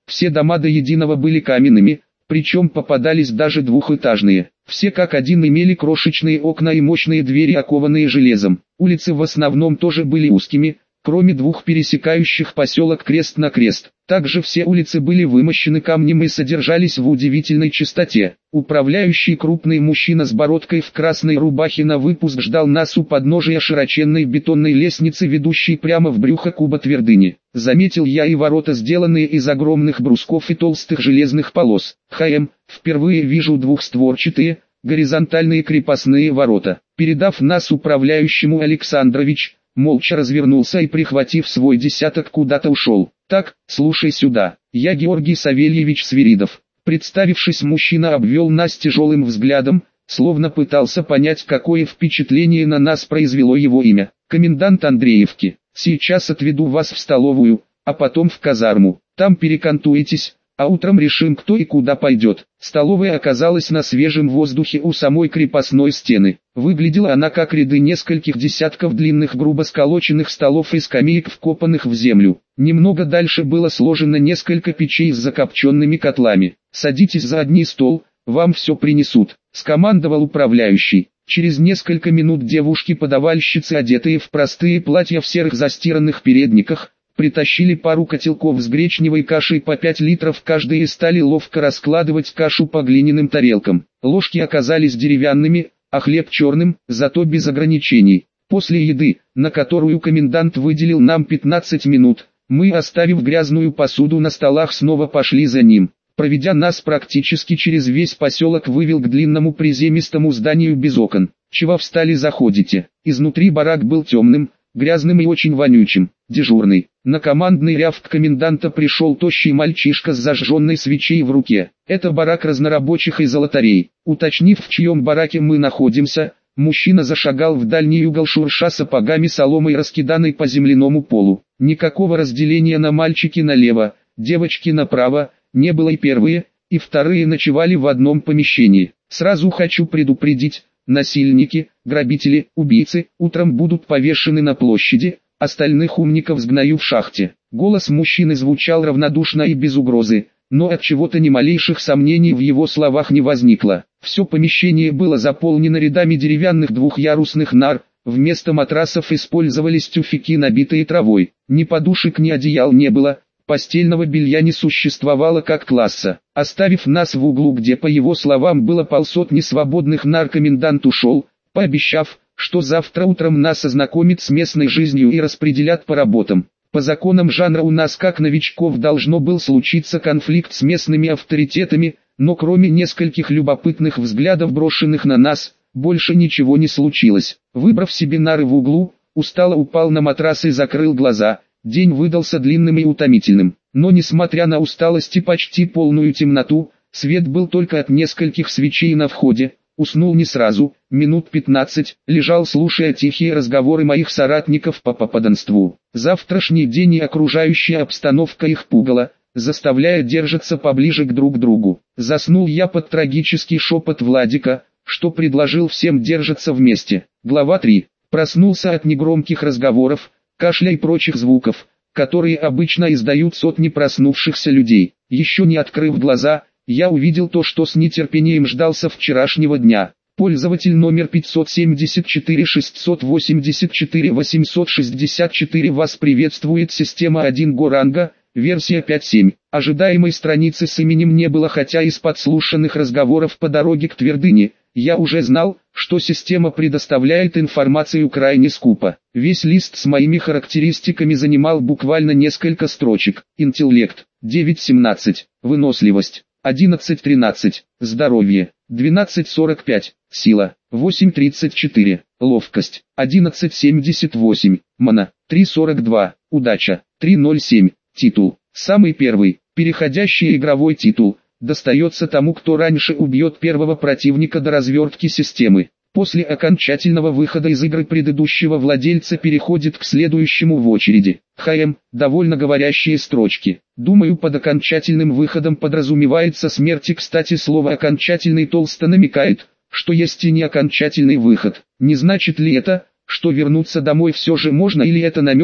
Все дома до единого были каменными, причем попадались даже двухэтажные. Все как один имели крошечные окна и мощные двери, окованные железом. Улицы в основном тоже были узкими, кроме двух пересекающих поселок крест на крест. Также все улицы были вымощены камнем и содержались в удивительной чистоте. Управляющий крупный мужчина с бородкой в красной рубахе на выпуск ждал нас у подножия широченной бетонной лестницы, ведущей прямо в брюхо куба твердыни. Заметил я и ворота, сделанные из огромных брусков и толстых железных полос. ХМ, впервые вижу двухстворчатые, горизонтальные крепостные ворота. Передав нас управляющему, Александрович молча развернулся и, прихватив свой десяток, куда-то ушел. «Так, слушай сюда, я Георгий Савельевич Свиридов». Представившись, мужчина обвел нас тяжелым взглядом, словно пытался понять, какое впечатление на нас произвело его имя. «Комендант Андреевки, сейчас отведу вас в столовую, а потом в казарму, там перекантуетесь, а утром решим, кто и куда пойдет». Столовая оказалась на свежем воздухе у самой крепостной стены. Выглядела она как ряды нескольких десятков длинных грубо сколоченных столов и скамеек, вкопанных в землю. Немного дальше было сложено несколько печей с закопченными котлами. «Садитесь за одни стол, вам все принесут», — скомандовал управляющий. Через несколько минут девушки-подавальщицы, одетые в простые платья в серых застиранных передниках, притащили пару котелков с гречневой кашей по пять литров каждый и стали ловко раскладывать кашу по глиняным тарелкам. Ложки оказались деревянными, а хлеб черным, зато без ограничений. После еды, на которую комендант выделил нам пятнадцать минут, мы, оставив грязную посуду на столах, снова пошли за ним. Проведя нас практически через весь поселок, вывел к длинному приземистому зданию без окон. «Чего встали, заходите?» Изнутри барак был темным, грязным и очень вонючим. «Дежурный». На командный рявк коменданта пришел тощий мальчишка с зажженной свечей в руке. «Это барак разнорабочих и золотарей». Уточнив, в чьем бараке мы находимся, мужчина зашагал в дальний угол, шурша сапогами соломой, раскиданной по земляному полу. Никакого разделения на мальчики налево, девочки направо, не было, и первые, и вторые ночевали в одном помещении. Сразу хочу предупредить, насильники, грабители, убийцы утром будут повешены на площади, остальных умников сгною в шахте. Голос мужчины звучал равнодушно и без угрозы, но от чего-то ни малейших сомнений в его словах не возникло. Все помещение было заполнено рядами деревянных двухъярусных нар, вместо матрасов использовались тюфяки, набитые травой. Ни подушек, ни одеял не было, постельного белья не существовало как класса. Оставив нас в углу, где, по его словам, было полсотни свободных нар, комендант ушел, пообещав, что завтра утром нас ознакомит с местной жизнью и распределят по работам. По законам жанра у нас, как новичков, должно был случиться конфликт с местными авторитетами, но кроме нескольких любопытных взглядов, брошенных на нас, больше ничего не случилось. Выбрав себе нары в углу, устало упал на матрас и закрыл глаза. День выдался длинным и утомительным, но несмотря на усталость и почти полную темноту, свет был только от нескольких свечей на входе. Уснул не сразу, минут пятнадцать, лежал, слушая тихие разговоры моих соратников по попаданству. Завтрашний день и окружающая обстановка их пугала, заставляя держаться поближе к друг другу. Заснул я под трагический шепот Владика, что предложил всем держаться вместе. Глава три. Проснулся от негромких разговоров, кашля и прочих звуков, которые обычно издают сотни проснувшихся людей. Еще не открыв глаза, я увидел то, что с нетерпением ждал со вчерашнего дня. Пользователь номер пятьсот семьдесят четыре шестьсот восемьдесят четыре восемьсот шестьдесят четыре вас приветствует система один Горанга, версия пять точка семь. Ожидаемой страницы с именем не было, хотя из подслушанных разговоров по дороге к твердыне я уже знал, что система предоставляет информацию крайне скупо. Весь лист с моими характеристиками занимал буквально несколько строчек. Интеллект девять семнадцать, выносливость одиннадцать тринадцать, здоровье двенадцать сорок пять, сила восемь тридцать четыре, ловкость одиннадцать семьдесят восемь, мана три сорок два, удача три ноль семь. Титул. Самый первый, переходящий игровой титул, достается тому, кто раньше убьет первого противника до развертки системы. После окончательного выхода из игры предыдущего владельца переходит к следующему в очереди. ХМ, довольно говорящие строчки. Думаю, под окончательным выходом подразумевается смерть, и, кстати, слово «окончательный» толсто намекает, что есть и не окончательный выход. Не значит ли это, что вернуться домой все же можно, или это намек,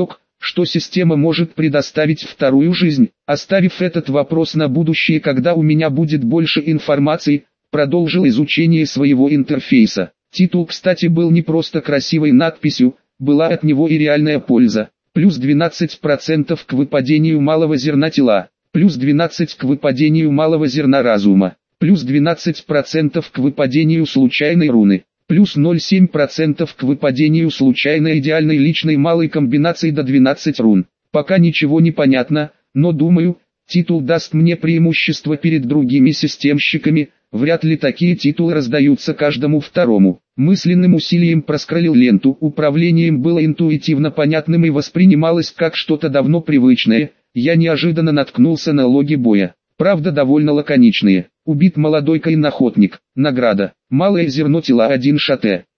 что система может предоставить вторую жизнь. Оставив этот вопрос на будущее, когда у меня будет больше информации, продолжил изучение своего интерфейса. Титул, кстати, был не просто красивой надписью, была от него и реальная польза. Плюс двенадцать процентов к выпадению малого зерна тела, плюс двенадцать к выпадению малого зерна разума, плюс двенадцать процентов к выпадению случайной руны, плюс ноль целых семь десятых процента к выпадению случайной идеальной личной малой комбинации до двенадцати рун. Пока ничего не понятно, но думаю, титул даст мне преимущество перед другими системщиками, вряд ли такие титулы раздаются каждому второму. Мысленным усилием проскроллил ленту, управлением было интуитивно понятным и воспринималось как что-то давно привычное. Я неожиданно наткнулся на логи боя. Правда, довольно лаконичные. Убит молодой каин-охотник. Награда. Малое зерно тела один шате.